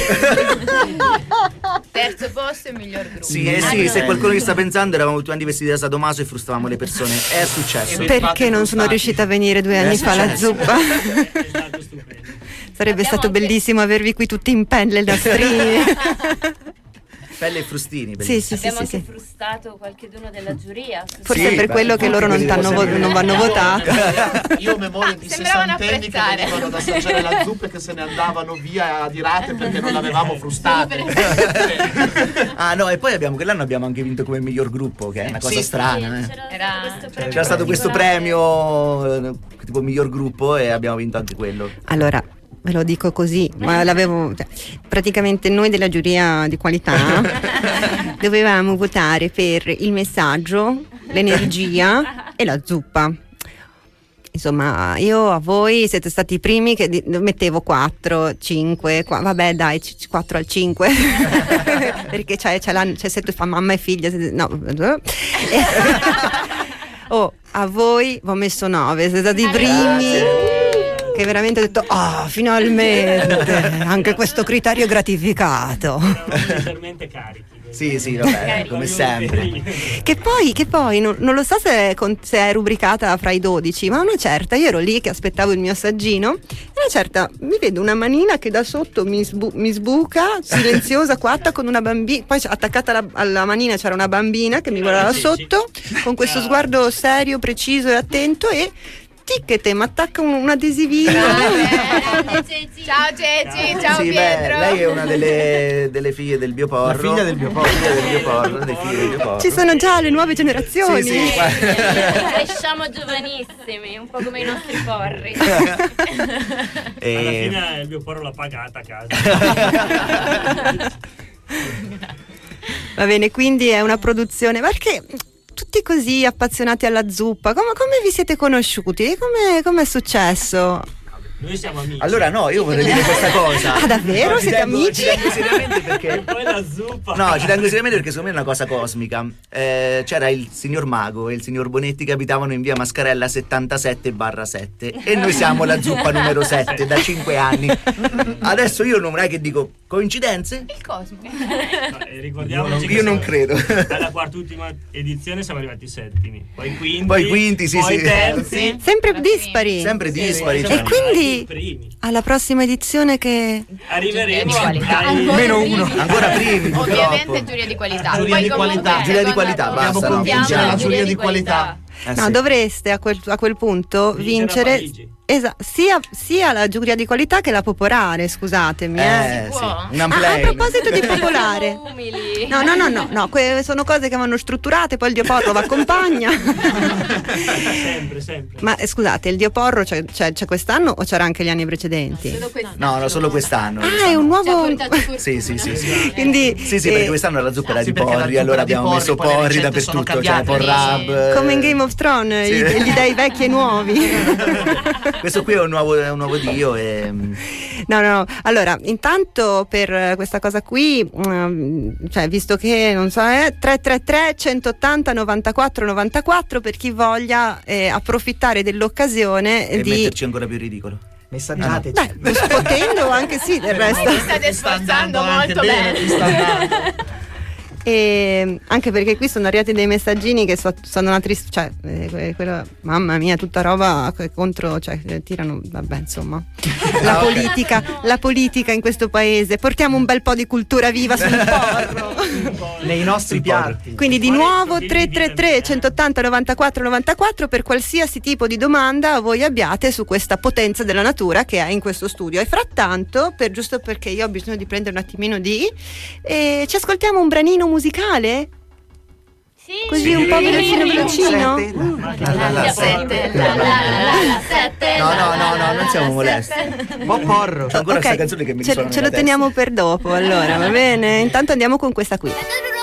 Terzo posto e miglior gruppo. Sì, sì, se qualcuno che sta pensando, eravamo tutti quanti vestiti da Sadomaso e frustavamo le persone. È successo. Perché non sono riuscita a venire 2 anni fa alla zuppa? Sarebbe stato bellissimo avervi qui tutti in pelle nastrini. Pelle e frustini. Abbiamo anche frustato qualcheduno della giuria. Forse è per quello che loro non vanno votati. Io ho memoria di sessantenni che venivano ad assaggiare la zuppa e che se ne andavano via a dirate perché non l'avevamo frustate. Ah no, e poi quell'anno abbiamo anche vinto come miglior gruppo, che è una cosa strana. C'era stato questo premio tipo miglior gruppo e abbiamo vinto anche quello. Allora, ve lo dico così, ma praticamente noi della giuria di qualità dovevamo votare per il messaggio, l'energia e la zuppa. Insomma, io a voi siete stati i primi che mettevo 4, 5, vabbè dai, 4 al 5 perché c'è se tu fa mamma e figlia, no. A voi vi ho messo 9, siete stati i primi che veramente ho detto finalmente anche questo criterio è gratificato. Leggermente carichi. Sì, vabbè, come sempre. Che poi non lo so se è rubricata fra i 12, ma una certa, io ero lì che aspettavo il mio assaggino e una certa mi vedo una manina che da sotto mi sbuca, silenziosa, quatta, con una bambina, poi attaccata alla manina c'era una bambina che mi guardava sotto con questo sguardo serio, preciso e attento e ticchete, mi attacca un adesivino. Ciao Ceci, ciao sì, Pietro. Lei è una delle figlie del Bioporro. La figlia del Bioporro. Delle figlie del Bioporro. Ci sono già le nuove generazioni. Sì. Cresciamo giovanissimi, un po' come i nostri porri. Alla fine il Bioporro l'ha pagata a casa. Va bene, quindi è una produzione, perché tutti così appassionati alla zuppa, come vi siete conosciuti? Come è successo? Noi siamo amici. Allora no, io vorrei dire questa cosa. Ah, davvero? Siete amici? Ci tengo seriamente perché E poi la zuppa. no, ci tengo seriamente perché secondo me è una cosa cosmica. C'era il signor Mago e il signor Bonetti che abitavano in via Mascarella 77/7 e noi siamo la zuppa numero 7 da 5 anni. Adesso io non è che dico coincidenze? Il cosmo. Ricordiamoci Io non credo. Alla quart'ultima edizione siamo arrivati settimi, poi quinti, sì, poi sì. terzi. Sempre dispari. Sempre dispari. E quindi primi. alla prossima edizione che Arriveremo meno uno. Ancora primi, Ovviamente purtroppo. giuria di qualità. Giuria di qualità. Giuria di qualità, basta. No, Convincere la giuria di qualità. no, dovreste a quel punto vincere sia la giuria di qualità che la popolare, scusatemi. Sì. Un A unplane. proposito di popolare, no, sono cose che vanno strutturate, poi il Dioporro vi accompagna. sempre. Ma scusate, il Dioporro c'è quest'anno o c'era anche gli anni precedenti? No, solo quest'anno. Ah, è un nuovo. Sì. Quindi Sì, perché quest'anno la zuppa era di perché la porri, zuppa allora era di abbiamo porri, messo poi le porri ricette sono dappertutto, cioè cambiate. porrab. come in Game of Thrones, Sì. gli dei vecchi e nuovi. Questo qui è un nuovo dio e No, allora, intanto per questa cosa qui, cioè, visto che non so, 333 180 94 94 per chi voglia approfittare dell'occasione e di metterci ancora più ridicolo. Messaggiateci. potendo anche sì, del resto. Vi state sforzando molto bene. E anche perché qui sono arrivati dei messaggini che sono una tristezza, mamma mia, tutta roba contro, cioè tirano, vabbè, insomma, la politica in questo paese. Portiamo un bel po' di cultura viva sul porro nei nostri piatti. Quindi di nuovo 333 180 94 94 per qualsiasi tipo di domanda voi abbiate su questa potenza della natura che è in questo studio. E frattanto, giusto perché io ho bisogno di prendere un attimino ci ascoltiamo un branino musicale? Sì. Così un po' velocino. No, non siamo molesti. Un po' porro. C'è ancora questa canzone che mi risuona ce lo teniamo per dopo, allora, va bene? Intanto andiamo con questa qui.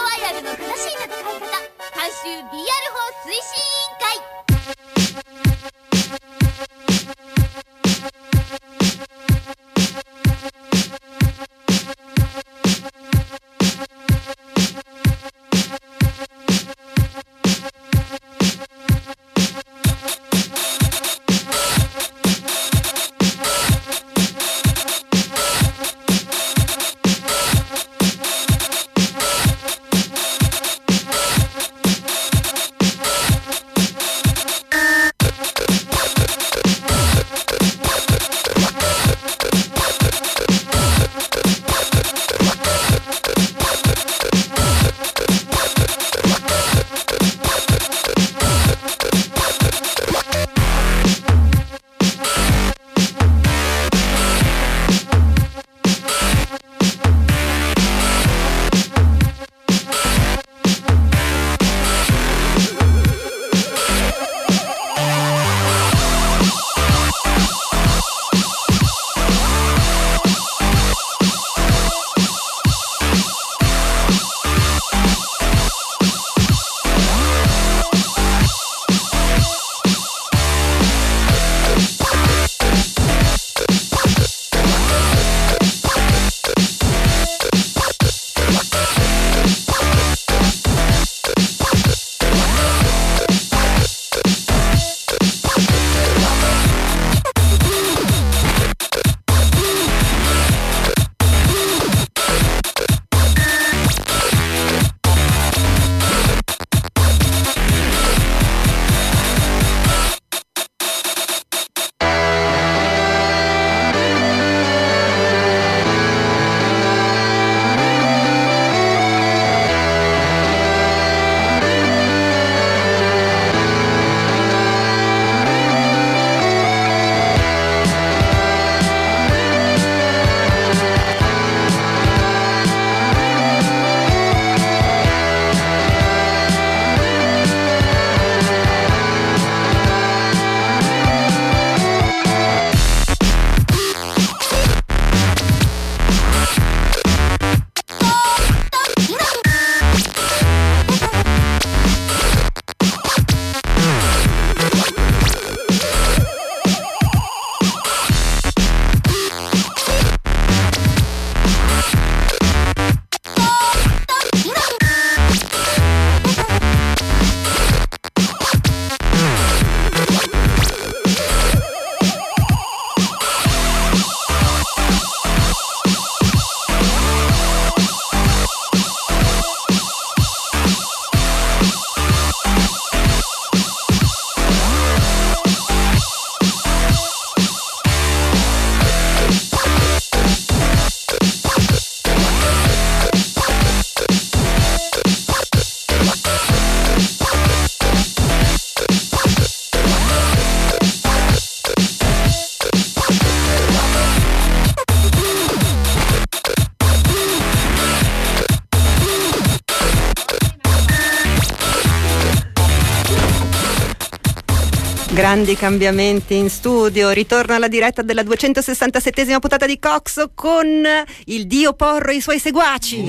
Grandi cambiamenti in studio, ritorno alla diretta della 267esima puntata di Cox con il dio Porro e i suoi seguaci.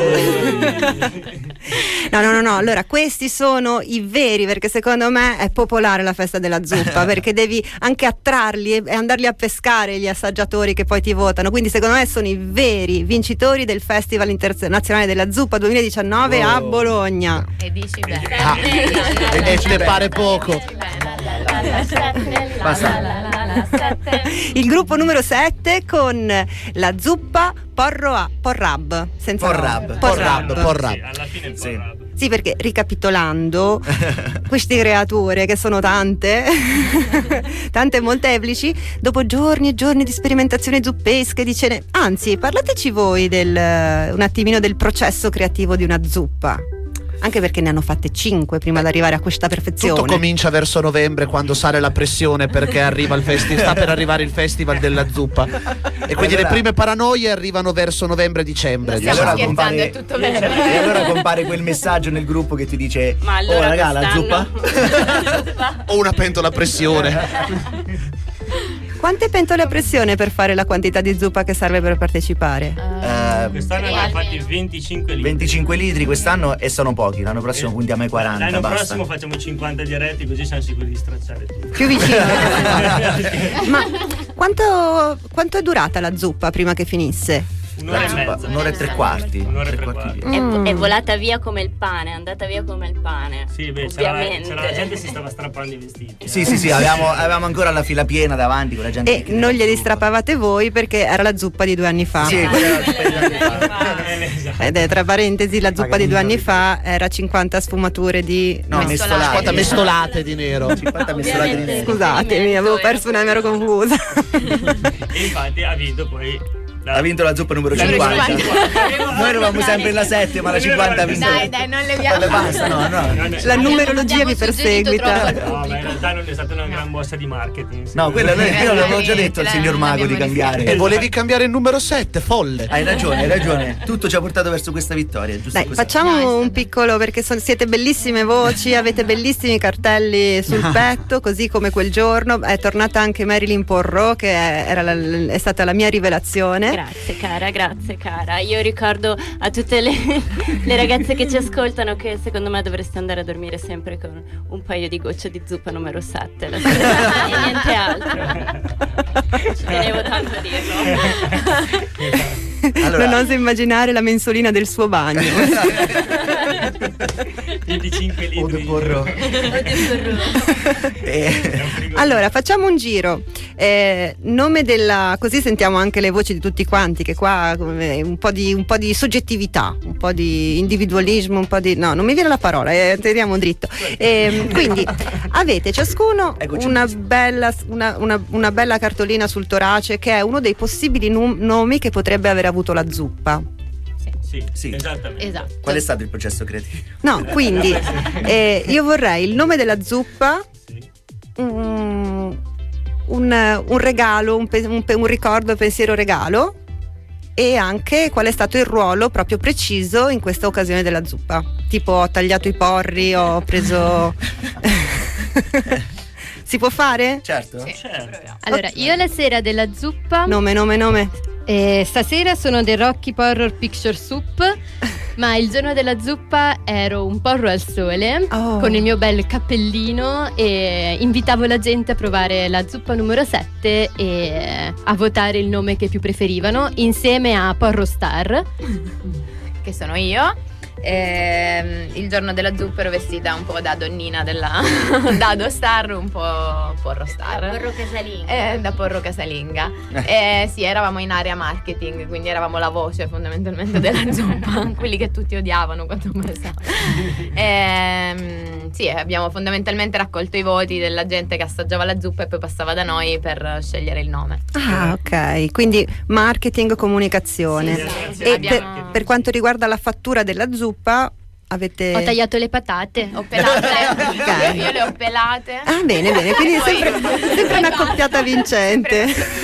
No, allora questi sono i veri, perché secondo me è popolare la festa della zuppa, perché devi anche attrarli e andarli a pescare gli assaggiatori che poi ti votano, quindi secondo me sono i veri vincitori del Festival Internazionale della Zuppa 2019 a Bologna. E dici bene. E te pare poco. Basta. Il gruppo numero 7 con la zuppa Porrab. Senza Porrab. Sì, alla fine Porrab. Sì, perché ricapitolando, queste creature che sono tante e molteplici, dopo giorni e giorni di sperimentazioni zuppesche, di cene, anzi, parlateci voi un attimino del processo creativo di una zuppa. Anche perché ne hanno fatte 5 prima di arrivare a questa perfezione. Tutto comincia verso novembre, quando sale la pressione, perché arriva il sta per arrivare il festival della zuppa. E quindi le prime paranoie arrivano verso novembre-dicembre. E allora compare quel messaggio nel gruppo che ti dice: ma allora oh raga, la zuppa? O una pentola a pressione. Quante pentole a pressione per fare la quantità di zuppa che serve per partecipare? Quest'anno abbiamo fatti 25 litri. 25 litri quest'anno e sono pochi. L'anno prossimo puntiamo ai 40. L'anno basta. prossimo facciamo 50 diretti, così siamo sicuri di stracciare tutto. Più vicino. Ma quanto è durata la zuppa prima che finisse? Un'ora e mezza. Un'ora e tre quarti. È volata via come il pane, è andata via come il pane. Sì, beh, c'era la gente che si stava strappando i vestiti. Sì, avevamo ancora la fila piena davanti con la gente. E non glieli strappavate voi perché era la zuppa di 2 anni fa. Sì, quella era la zuppa di 2 anni fa. Ed è, tra parentesi, la zuppa di 2 anni fa era 50 sfumature di mestolate. 50 mestolate di nero. 50 mestolate di nero. Scusatemi, avevo perso una, mi ero confusa. E infatti ha vinto poi. Ha vinto la zuppa numero 50. Noi eravamo sempre la 7, ma la 50 ha vinto. Dai, non le Basta, no. La numerologia vi perseguita. No, ma in realtà non è stata una gran mossa di marketing. No, quella io l'avevo già detto al signor Mago di cambiare. E volevi cambiare il numero 7, folle. Hai ragione. Tutto ci ha portato verso questa vittoria, giusto? Dai, facciamo un piccolo, perché siete bellissime voci, avete bellissimi cartelli sul petto, così come quel giorno è tornata anche Marilyn Porro, che è stata la mia rivelazione. Grazie cara. Io ricordo a tutte le ragazze che ci ascoltano che secondo me dovreste andare a dormire sempre con un paio di gocce di zuppa numero 7 la sera, e niente altro. Ci tenevo tanto a dirlo. Allora, non oso immaginare la mensolina del suo bagno. 25 litri. Allora, facciamo un giro. Nome della, così sentiamo anche le voci di tutti quanti, che qua un po' di soggettività, un po' di individualismo, un po' di, no, non mi viene la parola, teniamo dritto. Quindi avete ciascuno una bella cartolina sul torace, che è uno dei possibili nomi che potrebbe aver avuto la zuppa. Sì, esattamente. Esatto. Qual è stato il processo creativo? No, quindi io vorrei il nome della zuppa, un regalo, un ricordo, pensiero regalo, e anche qual è stato il ruolo proprio preciso in questa occasione della zuppa. Tipo, ho tagliato i porri, ho preso... Si può fare? Certo. Sì. Allora, io la sera della zuppa... Nome. Stasera sono The Rocky Horror Picture Soup, ma il giorno della zuppa ero un porro al sole con il mio bel cappellino e invitavo la gente a provare la zuppa numero 7 e a votare il nome che più preferivano, insieme a Porro Star, che sono io. Il giorno della zuppa ero vestita un po' da donnina della Dado Star, un po' Porro Star, Porro casalinga. Da Porro casalinga. Sì, eravamo in area marketing, quindi eravamo la voce fondamentalmente della zuppa, quelli che tutti odiavano quando ho preso. Sì, abbiamo fondamentalmente raccolto i voti della gente che assaggiava la zuppa e poi passava da noi per scegliere il nome. Ah, ok, quindi marketing, comunicazione. Sì, e per quanto riguarda la fattura della zuppa, avete... Ho tagliato le patate. Ho pelate. Io le ho pelate. Ah, bene, quindi sempre una coppiata vincente.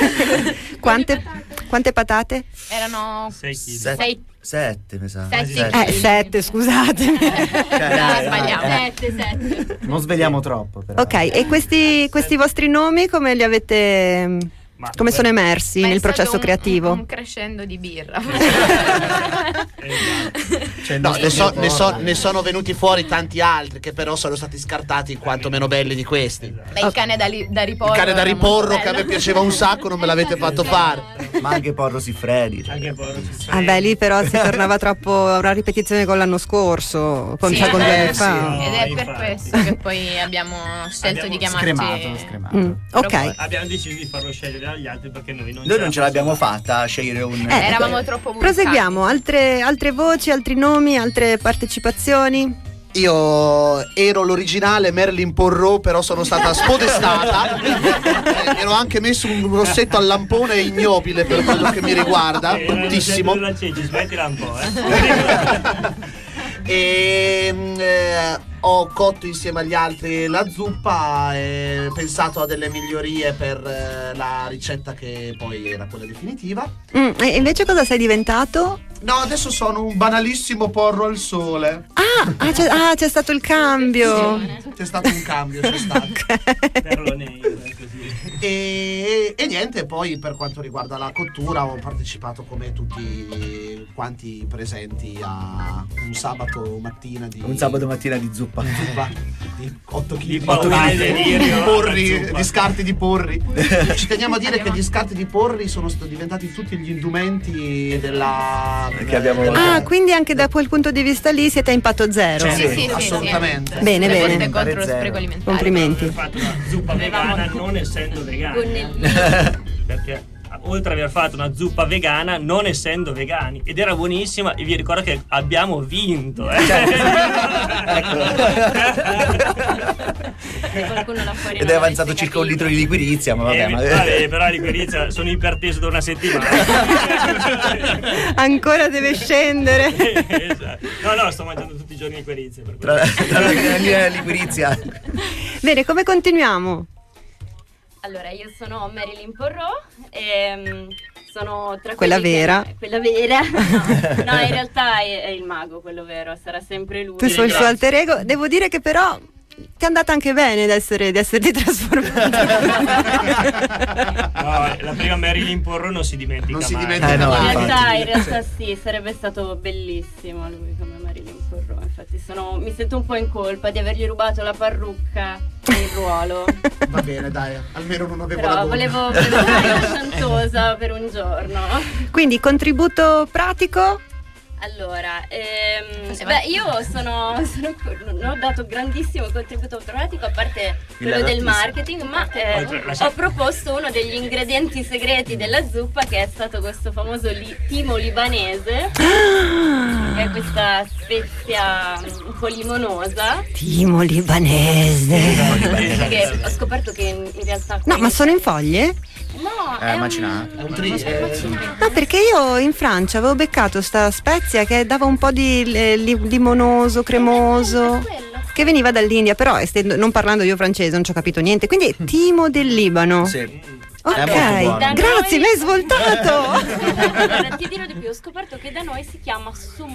Quante patate? Erano 7, mi sa. 7, scusatemi. Sbagliamo. 7. Non sveliamo troppo, però. Ok, e questi vostri nomi come li avete Come sono emersi Ma è nel stato processo creativo? un crescendo di birra. No, ne sono venuti fuori tanti altri che però sono stati scartati in quanto meno belli di questi. Beh, il cane da riporro. Il cane da era riporro molto che a me bello. piaceva un sacco, non me l'avete fatto fare. Ma anche Porro Siffredi. Ah beh, lì però si tornava troppo a una ripetizione con l'anno scorso, con 2 anni fa. Ed è per questo che poi abbiamo scelto di chiamarci Scremato. Ok. Abbiamo deciso di farlo scegliere agli altri perché noi non ce l'abbiamo fatta a scegliere un. Eravamo troppo vulcani. Proseguiamo, altre voci, altri nomi, altre partecipazioni. Io ero l'originale Marilyn Monroe, però sono stata spodestata. Ero anche messo un rossetto al lampone ignobile per quello che mi riguarda, bruttissimo. Smettila un po', ho cotto insieme agli altri la zuppa e pensato a delle migliorie per la ricetta che poi era quella definitiva. E invece cosa sei diventato? No, adesso sono un banalissimo porro al sole. C'è stato il cambio. Sì, c'è stato un cambio, c'è stato. E niente, poi per quanto riguarda la cottura ho partecipato come tutti quanti presenti a un sabato mattina di zuppa di 8 kg di porri, di scarti di porri. Ci teniamo a dire che gli scarti di porri sono diventati tutti gli indumenti della che abbiamo quindi anche da quel punto di vista lì siete a impatto zero. Sì, assolutamente. Bene, bene. Contro lo spreco alimentare. Complimenti. Abbiamo fatto una zuppa vegana non essendo vegani. Perché oltre ad aver fatto una zuppa vegana non essendo vegani, ed era buonissima, e vi ricordo che abbiamo vinto, ed è avanzato circa 1 litro di liquirizia, ma vabbè, però la liquirizia sono iperteso da una settimana. Ancora deve scendere. Esatto. No, sto mangiando tutti i giorni liquirizia per tra l'adrenalina e la liquirizia. Bene, come continuiamo? Allora, io sono Marilyn Monroe e sono tra quella quelli vera. Quella vera? No, in realtà è il mago quello vero, sarà sempre lui. Tu sei il suo alter ego. Devo dire che però ti è andata anche bene di esserti trasformato. No, la prima Marilyn Monroe non si dimentica mai. In realtà sì, sarebbe stato bellissimo lui come Marilyn Monroe. Infatti mi sento un po' in colpa di avergli rubato la parrucca e il ruolo. Va bene, dai, almeno non avevo però la gonna. volevo fare una chantosa per un giorno. Quindi contributo pratico? Allora, io non ho dato grandissimo contributo pratico, a parte quello del marketing, ma ho proposto uno degli ingredienti segreti della zuppa, che è stato questo famoso timo libanese, che è questa spezia un po' limonosa. Timo libanese. Che ho scoperto che in realtà... No, ma sono in foglie? No, è macinato. È un tri. No, perché io in Francia avevo beccato sta spezia che dava un po' di limonoso, cremoso, che veniva dall'India, però non parlando io francese non ci ho capito niente, quindi timo del Libano. Sì. Ok, Da grazie, mi hai svoltato. Allora, ti dirò di più, ho scoperto che da noi si chiama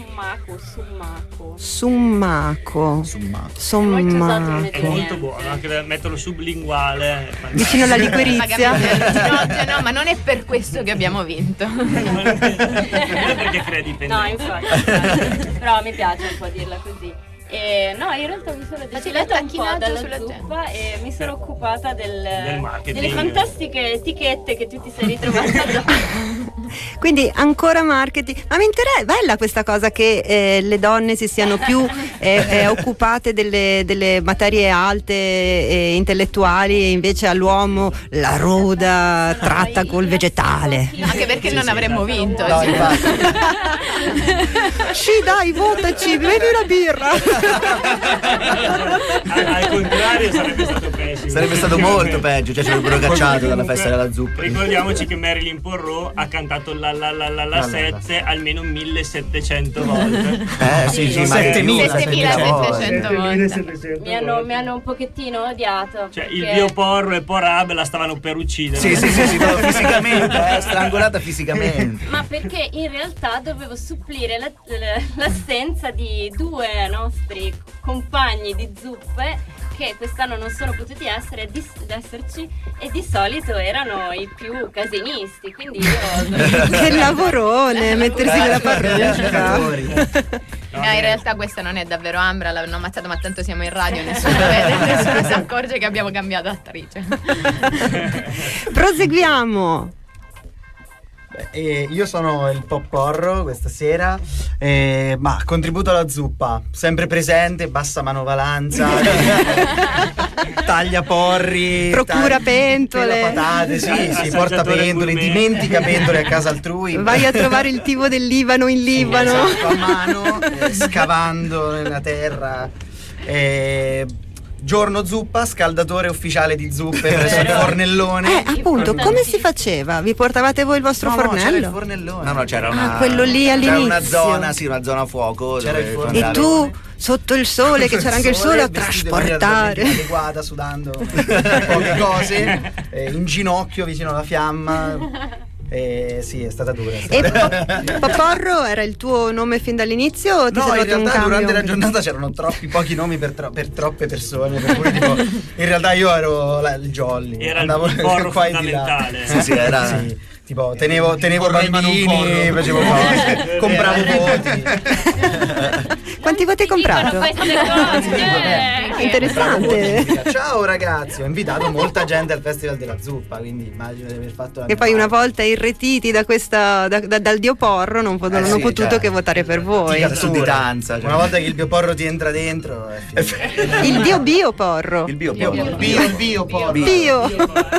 Summaco. È molto buono, anche da metterlo sublinguale. Vicino alla liquirizia. No, ma non è per questo che abbiamo vinto. Non perché credi No, infatti. Però mi piace un po' dirla così. No, in realtà mi sono decidata un po' dalla zuppa e mi sono occupata del marketing, delle fantastiche etichette che tu ti sei ritrovata. Quindi ancora marketing. Ma mi interessa, bella questa cosa che le donne si siano più occupate delle materie alte e intellettuali, e invece all'uomo la ruda tratta col vegetale. Anche perché non avremmo vinto. No, Sì, dai, votaci, bevi una birra. Al contrario sarebbe stato pessimo. Sarebbe stato molto peggio, cioè ci avrebbero cacciato dalla festa della zuppa. Ricordiamoci che Marilyn Monroe ha cantato la 7 almeno 1700 volte. Sì, 7700 volte. Mi hanno un pochettino odiato. Cioè il bioporro e Porab la stavano per uccidere. Sì, fisicamente, strangolata fisicamente. Ma perché in realtà dovevo supplire l'assenza di due nostri compagni di zuppe che quest'anno non sono potuti esserci, e di solito erano i più casinisti, quindi io che lavorone mettersi nella parrucca. No, in realtà questa non è davvero Ambra, l'hanno ammazzata, ma tanto siamo in radio, nessuno vede, nessuno si accorge che abbiamo cambiato attrice. Proseguiamo. Io sono il Popporro questa sera, ma contributo alla zuppa, sempre presente, bassa manovalanza, taglia porri, procura pentole, patate, sì, porta pentole, dimentica pentole a casa altrui, vai a trovare il tipo del Libano in Libano, esatto, a mano, scavando nella terra. Giorno zuppa, scaldatore ufficiale di zuppe presso il fornellone. Appunto, come si faceva? Vi portavate voi il vostro fornello? No, c'era il fornellone. No, c'era una... quello lì all'inizio. C'era una zona a fuoco. C'era il fornello. E tu, sotto il sole, che c'era anche il sole, a trasportare. Adeguata, sudando poche cose, in ginocchio vicino alla fiamma. Sì, è stata dura. E Popporro era il tuo nome fin dall'inizio o ti sei dato un cambio? Durante la giornata c'erano pochi nomi per troppe persone, per cui tipo, in realtà io ero il jolly, era andavo il porro fondamentale. Sì, era tipo tenevo bambini, facevo cose, compravo voti. Quanti voti hai comprato? Interessante. Ciao ragazzi, ho invitato molta gente al Festival della Zuppa, quindi immagino di aver fatto la e poi una volta irretiti da dal Dio Porro non hanno potuto che votare per voi. Sudditanza, una volta che il Dio Porro ti entra dentro il Dio Bio Porro. Il Bio Porro. Bio.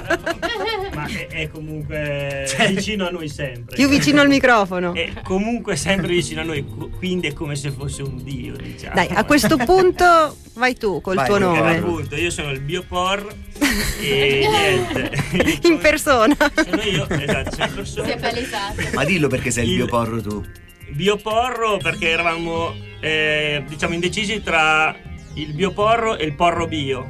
Ma è comunque vicino a noi sempre. Più vicino al microfono. È comunque sempre vicino a noi, quindi è come se fosse un dio, diciamo. Dai, a questo punto vai tu col tuo nome. Appunto, io sono il Biopor e niente. In persona. Sono io, esatto, sono in persona. Si è palesato. Ma dillo perché sei il Bioporro tu. Bioporro perché eravamo diciamo indecisi tra il bioporro e il porro bio.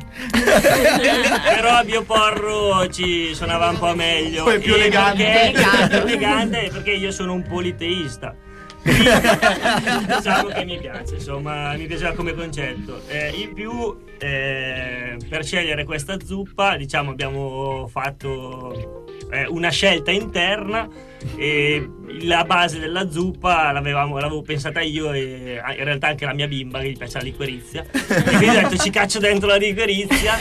Però a bioporro ci suonava un po' meglio. Poi è più elegante perché io sono un politeista. Diciamo che mi piace, insomma, mi piaceva come concetto. In più, per scegliere questa zuppa, diciamo, abbiamo fatto una scelta interna. E la base della zuppa l'avevo pensata io e in realtà anche la mia bimba che gli piace la liquirizia, e quindi ho detto ci caccio dentro la liquirizia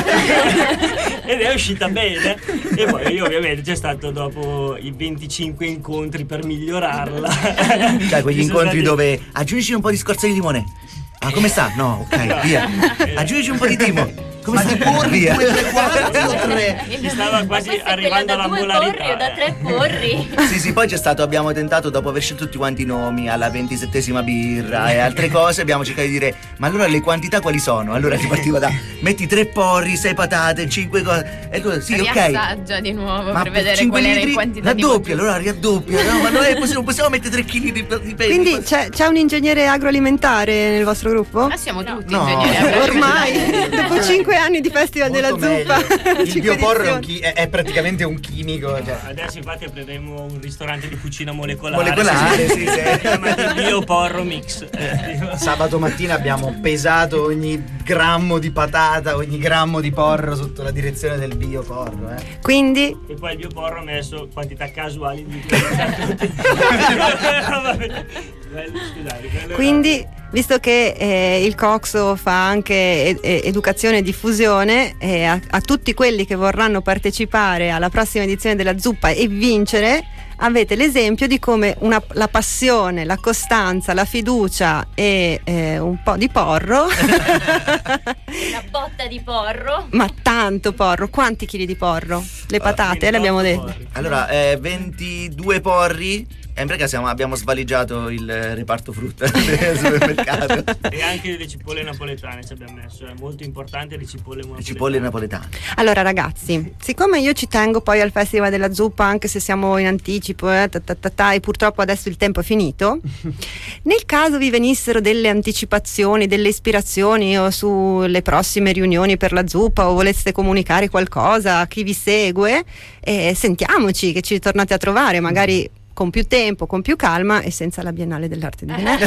ed è uscita bene. E poi io ovviamente c'è stato dopo i 25 incontri per migliorarla, cioè quegli incontri dove aggiungici un po' di scorza di limone. Ah, come sta? No, ok, via. Aggiungici un po' di timo. Come sta? Porri 2 3 o 3? Si stava quasi arrivando alla polarità. Porri o da 3 porri. Sì, poi abbiamo tentato, dopo aver scelto tutti quanti i nomi, alla 27esima birra e altre cose, abbiamo cercato di dire ma allora le quantità quali sono? Allora si partiva da metti 3 porri, 6 patate, 5 cose. E sì, ok. Riassaggia di nuovo per vedere qual era in quantità. Raddoppia, allora riaddoppia. No, ma noi non possiamo mettere 3 kg di pesce. Quindi c'è un ingegnere agroalimentare nel vostro gruppo? Ma siamo tutti ingegneri agroalimentari. Ormai, dopo 5 anni di Festival molto della Zuppa, il Bioporro è praticamente un chimico. No, cioè. Adesso infatti apriremo un ristorante di cucina molecolare. Sì. Chiamato Bioporro Mix. Sabato mattina abbiamo pesato ogni grammo di patata, ogni grammo di porro sotto la direzione del Bioporro. Quindi? E poi il Bioporro ha messo quantità casuali di Quindi, visto che il Coxo fa anche educazione e diffusione, a tutti quelli che vorranno partecipare alla prossima edizione della Zuppa e vincere, avete l'esempio di come la passione, la costanza, la fiducia e un po' di porro una botta di porro, ma tanto porro. Quanti chili di porro? Le patate, le abbiamo dette. Allora, 22 porri. Perché abbiamo svaligiato il reparto frutta del supermercato. E anche le cipolle napoletane ci abbiamo messo. È molto importante le cipolle napoletane. Allora ragazzi, siccome io ci tengo poi al Festival della Zuppa, anche se siamo in anticipo e purtroppo adesso il tempo è finito, nel caso vi venissero delle anticipazioni, delle ispirazioni o sulle prossime riunioni per la Zuppa, o voleste comunicare qualcosa a chi vi segue, sentiamoci, che ci tornate a trovare, magari con più tempo, con più calma e senza la Biennale dell'Arte di Venezia.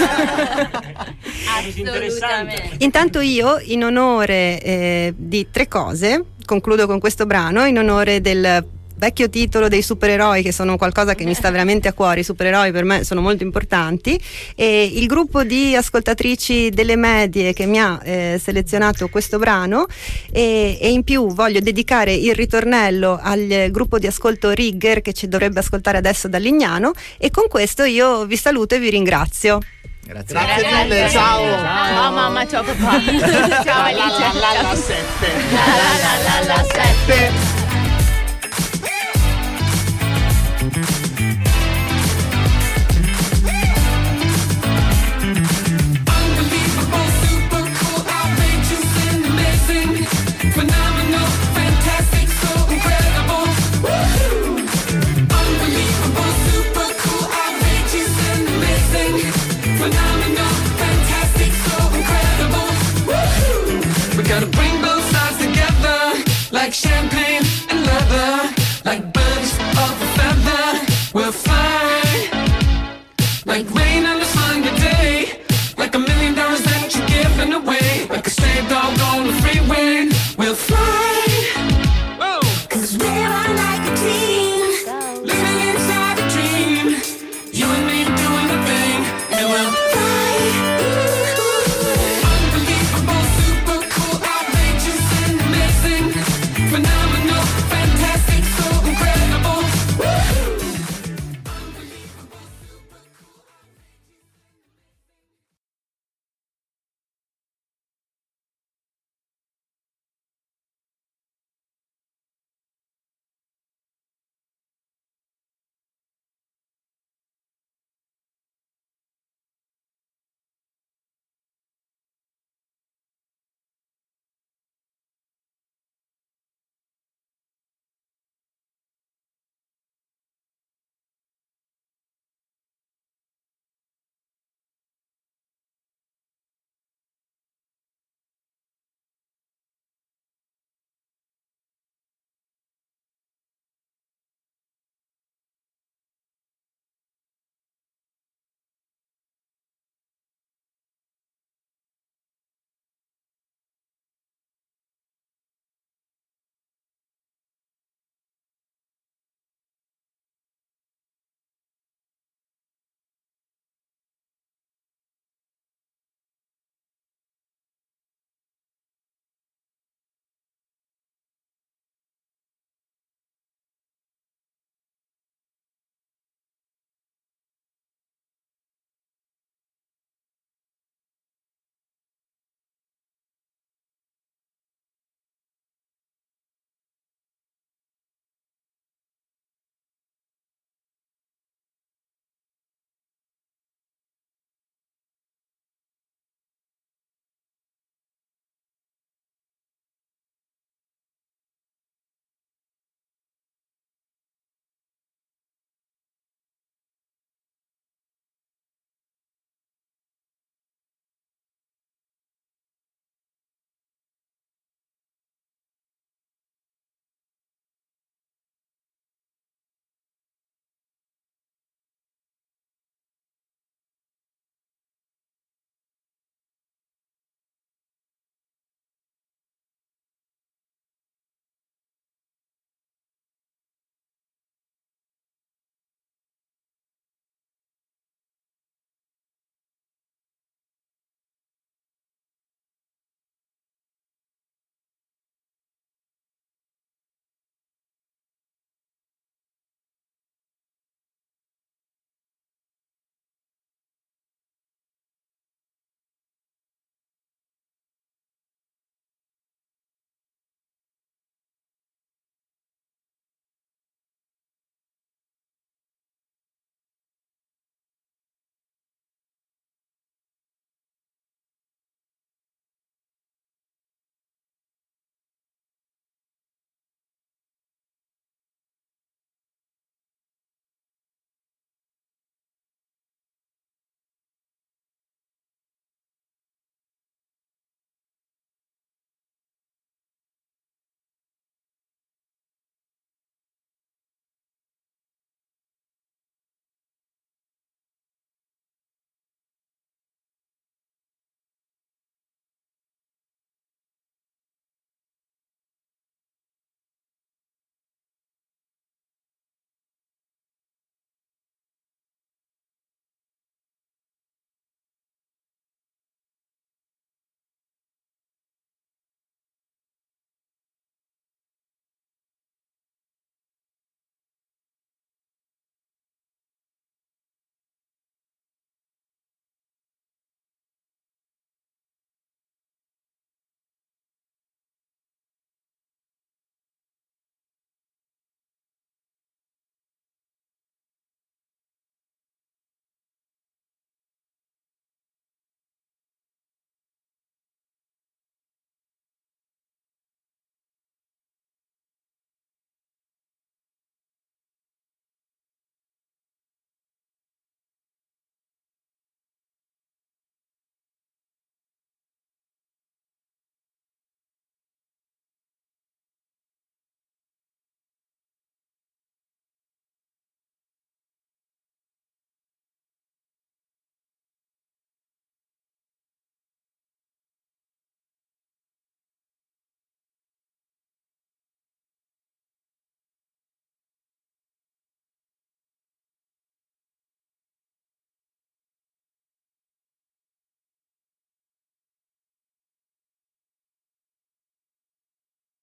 Assolutamente. Intanto io, in onore di 3 cose, concludo con questo brano, in onore del vecchio titolo dei supereroi, che sono qualcosa che mi sta veramente a cuore. I supereroi per me sono molto importanti, e il gruppo di ascoltatrici delle medie che mi ha selezionato questo brano, e in più voglio dedicare il ritornello al gruppo di ascolto Rigger che ci dovrebbe ascoltare adesso da Lignano, e con questo io vi saluto e vi ringrazio. Grazie mille, ciao. Ciao mamma, ciao papà. Ciao Alice. La 7. La 7. Phenomenal, fantastic, so incredible. Woo! Unbelievable, super cool, outrageous and amazing. Phenomenal, fantastic, so incredible. Woo! We gotta bring both sides together, like champagne and leather, like birds of a feather. We'll fly, like rain on